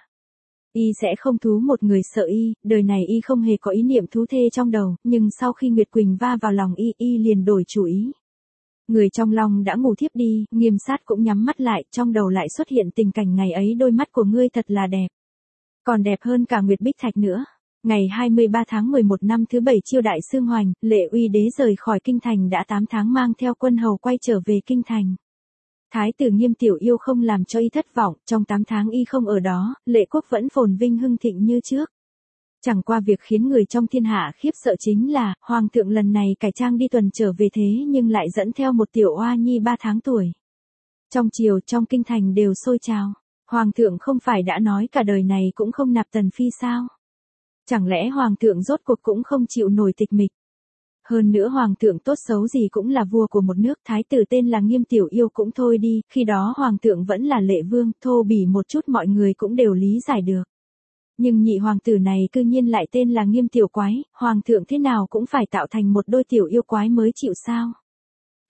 Y sẽ không thú một người sợ y, đời này y không hề có ý niệm thú thê trong đầu, nhưng sau khi Nguyệt Quỳnh va vào lòng y liền đổi chủ ý. Người trong lòng đã ngủ thiếp đi, Nghiêm Sát cũng nhắm mắt lại, trong đầu lại xuất hiện tình cảnh ngày ấy. Đôi mắt của ngươi thật là đẹp. Còn đẹp hơn cả Nguyệt Bích Thạch nữa. Ngày 23 tháng 11 năm thứ 7 chiêu đại xương hoành, Lệ Uy đế rời khỏi kinh thành đã 8 tháng mang theo quân hầu quay trở về kinh thành. Thái tử Nghiêm tiểu yêu không làm cho y thất vọng, trong 8 tháng y không ở đó, Lệ quốc vẫn phồn vinh hưng thịnh như trước. Chẳng qua việc khiến người trong thiên hạ khiếp sợ chính là, hoàng thượng lần này cải trang đi tuần trở về thế nhưng lại dẫn theo một tiểu oa nhi 3 tháng tuổi. Trong triều trong kinh thành đều sôi trào. Hoàng thượng không phải đã nói cả đời này cũng không nạp tần phi sao? Chẳng lẽ hoàng thượng rốt cuộc cũng không chịu nổi tịch mịch? Hơn nữa hoàng thượng tốt xấu gì cũng là vua của một nước, thái tử tên là Nghiêm tiểu yêu cũng thôi đi, khi đó hoàng thượng vẫn là Lệ vương, thô bỉ một chút mọi người cũng đều lý giải được. Nhưng nhị hoàng tử này cư nhiên lại tên là Nghiêm tiểu quái, hoàng thượng thế nào cũng phải tạo thành một đôi tiểu yêu quái mới chịu sao?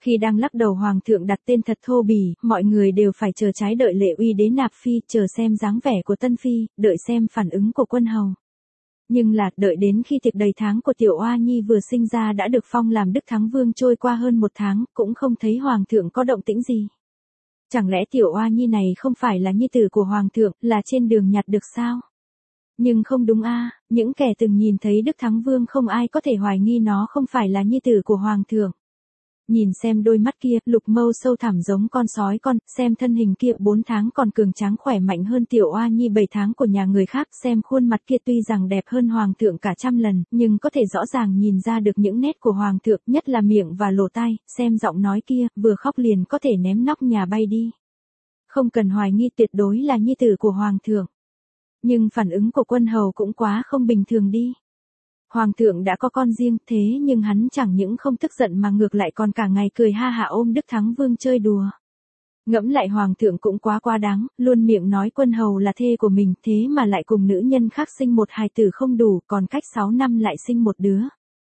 Khi đang lắc đầu hoàng thượng đặt tên thật thô bỉ, mọi người đều phải chờ trái đợi Lệ Uy đế nạp phi, chờ xem dáng vẻ của tân phi, đợi xem phản ứng của quân hầu. Nhưng là, đợi đến khi tiệc đầy tháng của tiểu oa nhi vừa sinh ra đã được phong làm Đức Thắng Vương trôi qua hơn 1 tháng, cũng không thấy hoàng thượng có động tĩnh gì. Chẳng lẽ tiểu oa nhi này không phải là nhi tử của hoàng thượng, là trên đường nhặt được sao? Nhưng không đúng a, những kẻ từng nhìn thấy Đức Thắng Vương không ai có thể hoài nghi nó không phải là nhi tử của hoàng thượng. Nhìn xem đôi mắt kia, lục mâu sâu thẳm giống con sói con, xem thân hình kia 4 tháng còn cường tráng khỏe mạnh hơn tiểu oa nhi 7 tháng của nhà người khác, xem khuôn mặt kia tuy rằng đẹp hơn hoàng thượng cả trăm lần, nhưng có thể rõ ràng nhìn ra được những nét của hoàng thượng, nhất là miệng và lỗ tai, xem giọng nói kia, vừa khóc liền có thể ném nóc nhà bay đi. Không cần hoài nghi, tuyệt đối là nhi tử của hoàng thượng. Nhưng phản ứng của quân hầu cũng quá không bình thường đi. Hoàng thượng đã có con riêng, thế nhưng hắn chẳng những không tức giận mà ngược lại còn cả ngày cười ha hả ôm Đức Thắng Vương chơi đùa. Ngẫm lại hoàng thượng cũng quá đáng, luôn miệng nói quân hầu là thê của mình, thế mà lại cùng nữ nhân khác sinh một hài tử không đủ, còn cách 6 năm lại sinh một đứa.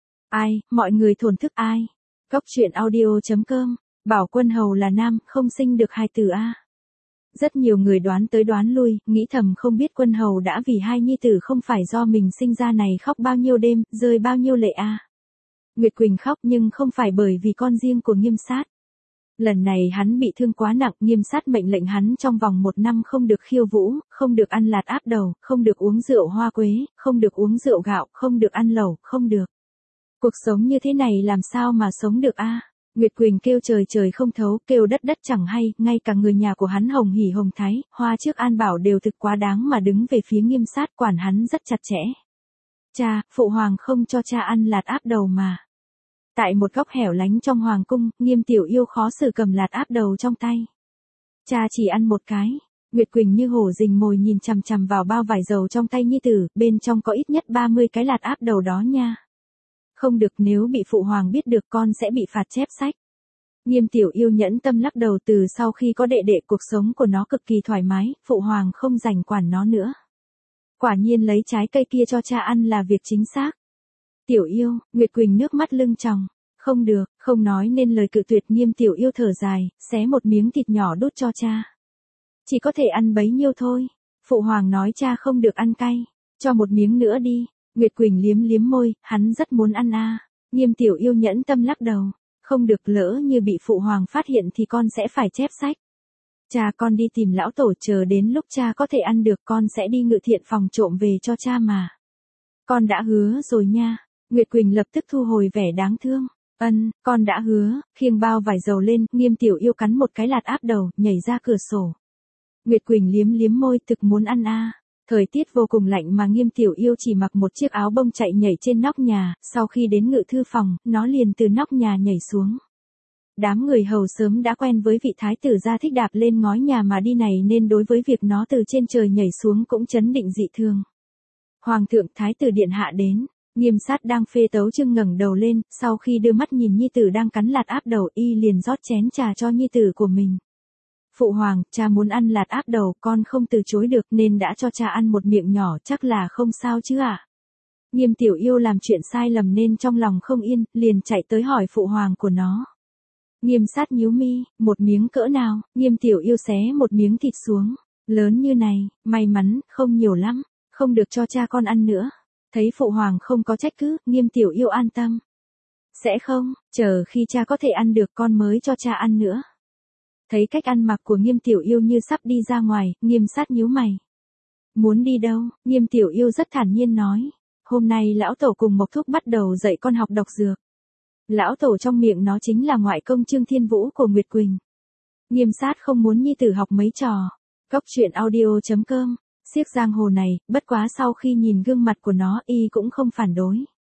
Ai, mọi người thổn thức ai? Cốc truyện audio.com, bảo quân hầu là nam, không sinh được hài tử a. Rất nhiều người đoán tới đoán lui, nghĩ thầm không biết quân hầu đã vì hai nhi tử không phải do mình sinh ra này khóc bao nhiêu đêm, rơi bao nhiêu lệ a. Nguyệt Quỳnh khóc nhưng không phải bởi vì con riêng của Nghiêm Sát. Lần này hắn bị thương quá nặng, Nghiêm Sát mệnh lệnh hắn trong vòng 1 năm không được khiêu vũ, không được ăn lạt áp đầu, không được uống rượu hoa quế, không được uống rượu gạo, không được ăn lẩu, không được. Cuộc sống như thế này làm sao mà sống được a? Nguyệt Quỳnh kêu trời trời không thấu, kêu đất đất chẳng hay, ngay cả người nhà của hắn Hồng Hỉ Hồng Thái, Hoa trước An Bảo đều thực quá đáng mà đứng về phía Nghiêm Sát, quản hắn rất chặt chẽ. Cha, phụ hoàng không cho cha ăn lạt áp đầu mà. Tại một góc hẻo lánh trong hoàng cung, Nghiêm Tiểu Yêu khó xử cầm lạt áp đầu trong tay. Cha chỉ ăn một cái. Nguyệt Quỳnh như hổ rình mồi nhìn chằm chằm vào bao vải dầu trong tay nhi tử, bên trong có ít nhất 30 cái lạt áp đầu đó nha. Không được, nếu bị phụ hoàng biết được con sẽ bị phạt chép sách. Nghiêm Tiểu Yêu nhẫn tâm lắc đầu, từ sau khi có đệ đệ cuộc sống của nó cực kỳ thoải mái, phụ hoàng không rảnh quản nó nữa. Quả nhiên lấy trái cây kia cho cha ăn là việc chính xác. Tiểu Yêu, Nguyệt Quỳnh nước mắt lưng tròng. Không được, không nói nên lời cự tuyệt. Nghiêm Tiểu Yêu thở dài, xé một miếng thịt nhỏ đút cho cha. Chỉ có thể ăn bấy nhiêu thôi. Phụ hoàng nói cha không được ăn cay. Cho một miếng nữa đi. Nguyệt Quỳnh liếm liếm môi, hắn rất muốn ăn a. Nghiêm Tiểu Yêu nhẫn tâm lắc đầu. Không được, lỡ như bị phụ hoàng phát hiện thì con sẽ phải chép sách. Cha, con đi tìm lão tổ, chờ đến lúc cha có thể ăn được con sẽ đi ngự thiện phòng trộm về cho cha mà. Con đã hứa rồi nha. Nguyệt Quỳnh lập tức thu hồi vẻ đáng thương. Con đã hứa. Khiêng bao vải dầu lên, Nghiêm Tiểu Yêu cắn một cái lạt áp đầu, nhảy ra cửa sổ. Nguyệt Quỳnh liếm liếm môi, thực muốn ăn a. Thời tiết vô cùng lạnh mà Nghiêm Tiểu Yêu chỉ mặc một chiếc áo bông chạy nhảy trên nóc nhà, sau khi đến ngự thư phòng, nó liền từ nóc nhà nhảy xuống. Đám người hầu sớm đã quen với vị thái tử gia thích đạp lên ngói nhà mà đi này nên đối với việc nó từ trên trời nhảy xuống cũng chấn định dị thường. Hoàng thượng, thái tử điện hạ đến. Nghiêm Sát đang phê tấu chương ngẩng đầu lên, sau khi đưa mắt nhìn nhi tử đang cắn lạt áp đầu, y liền rót chén trà cho nhi tử của mình. Phụ hoàng, cha muốn ăn lạt áp đầu, con không từ chối được nên đã cho cha ăn một miệng nhỏ, chắc là không sao chứ ạ. Nghiêm Tiểu Yêu làm chuyện sai lầm nên trong lòng không yên, liền chạy tới hỏi phụ hoàng của nó. Nghiêm Sát nhíu mi, một miếng cỡ nào? Nghiêm Tiểu Yêu xé một miếng thịt xuống. Lớn như này, may mắn, không nhiều lắm, không được cho cha con ăn nữa. Thấy phụ hoàng không có trách cứ, Nghiêm Tiểu Yêu an tâm. Sẽ không, chờ khi cha có thể ăn được con mới cho cha ăn nữa. Thấy cách ăn mặc của Nghiêm Tiểu Yêu như sắp đi ra ngoài, Nghiêm Sát nhíu mày. Muốn đi đâu? Nghiêm Tiểu Yêu rất thản nhiên nói. Hôm nay lão tổ cùng Mộc Thúc bắt đầu dạy con học độc dược. Lão tổ trong miệng nó chính là ngoại công Trương Thiên Vũ của Nguyệt Quỳnh. Nghiêm Sát không muốn nhi tử học mấy trò. Cốc truyện audio.com, siếc giang hồ này, bất quá sau khi nhìn gương mặt của nó y cũng không phản đối.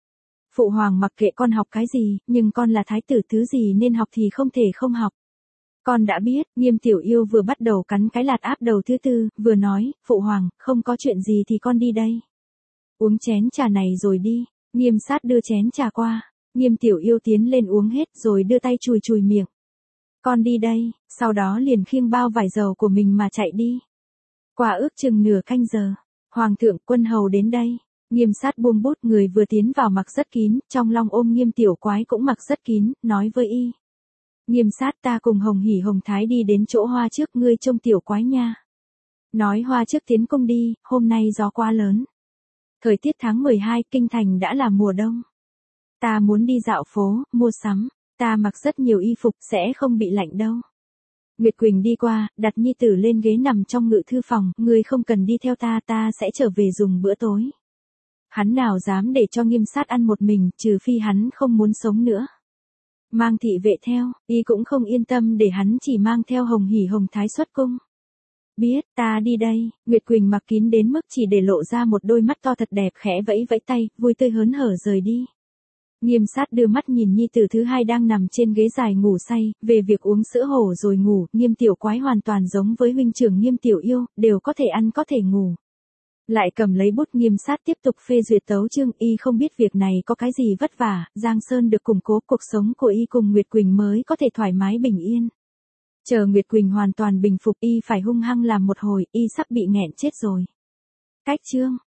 Phụ hoàng mặc kệ con học cái gì, nhưng con là thái tử, thứ gì nên học thì không thể không học. Con đã biết. Nghiêm Tiểu Yêu vừa bắt đầu cắn cái lạt áp đầu thứ tư, vừa nói, phụ hoàng, không có chuyện gì thì con đi đây. Uống chén trà này rồi đi. Nghiêm Sát đưa chén trà qua. Nghiêm Tiểu Yêu tiến lên uống hết rồi đưa tay chùi chùi miệng. Con đi đây, sau đó liền khiêng bao vải dầu của mình mà chạy đi. Qua ước chừng nửa canh giờ, hoàng thượng, quân hầu đến đây. Nghiêm Sát buông bút, người vừa tiến vào mặc rất kín, trong lòng ôm Nghiêm Tiểu Quái cũng mặc rất kín, nói với y. Nghiêm sát ta cùng Hồng Hỉ Hồng Thái đi đến chỗ Hoa trước ngươi trông tiểu quái nha. Nói Hoa trước tiến công đi, hôm nay gió quá lớn. Thời tiết tháng 12 kinh thành đã là mùa đông. Ta muốn đi dạo phố, mua sắm, ta mặc rất nhiều y phục sẽ không bị lạnh đâu. Nguyệt Quỳnh đi qua, đặt nhi tử lên ghế nằm trong ngự thư phòng, ngươi không cần đi theo ta, ta sẽ trở về dùng bữa tối. Hắn nào dám để cho Nghiêm sát ăn một mình, trừ phi hắn không muốn sống nữa. Mang thị vệ theo, y cũng không yên tâm để hắn chỉ mang theo Hồng Hỉ Hồng Thái xuất cung. Biết, ta đi đây, Nguyệt Quỳnh mặc kín đến mức chỉ để lộ ra một đôi mắt to thật đẹp khẽ vẫy vẫy tay, vui tươi hớn hở rời đi. Nghiêm sát đưa mắt nhìn nhi tử thứ hai đang nằm trên ghế dài ngủ say, về việc uống sữa hổ rồi ngủ, Nghiêm tiểu quái hoàn toàn giống với huynh trưởng Nghiêm tiểu yêu, đều có thể ăn có thể ngủ. Lại cầm lấy bút Nghiêm sát tiếp tục phê duyệt tấu chương, y không biết việc này có cái gì vất vả, Giang Sơn được củng cố, cuộc sống của y cùng Nguyệt Quỳnh mới có thể thoải mái bình yên. Chờ Nguyệt Quỳnh hoàn toàn bình phục y phải hung hăng làm một hồi, y sắp bị nghẹn chết rồi. Cách chương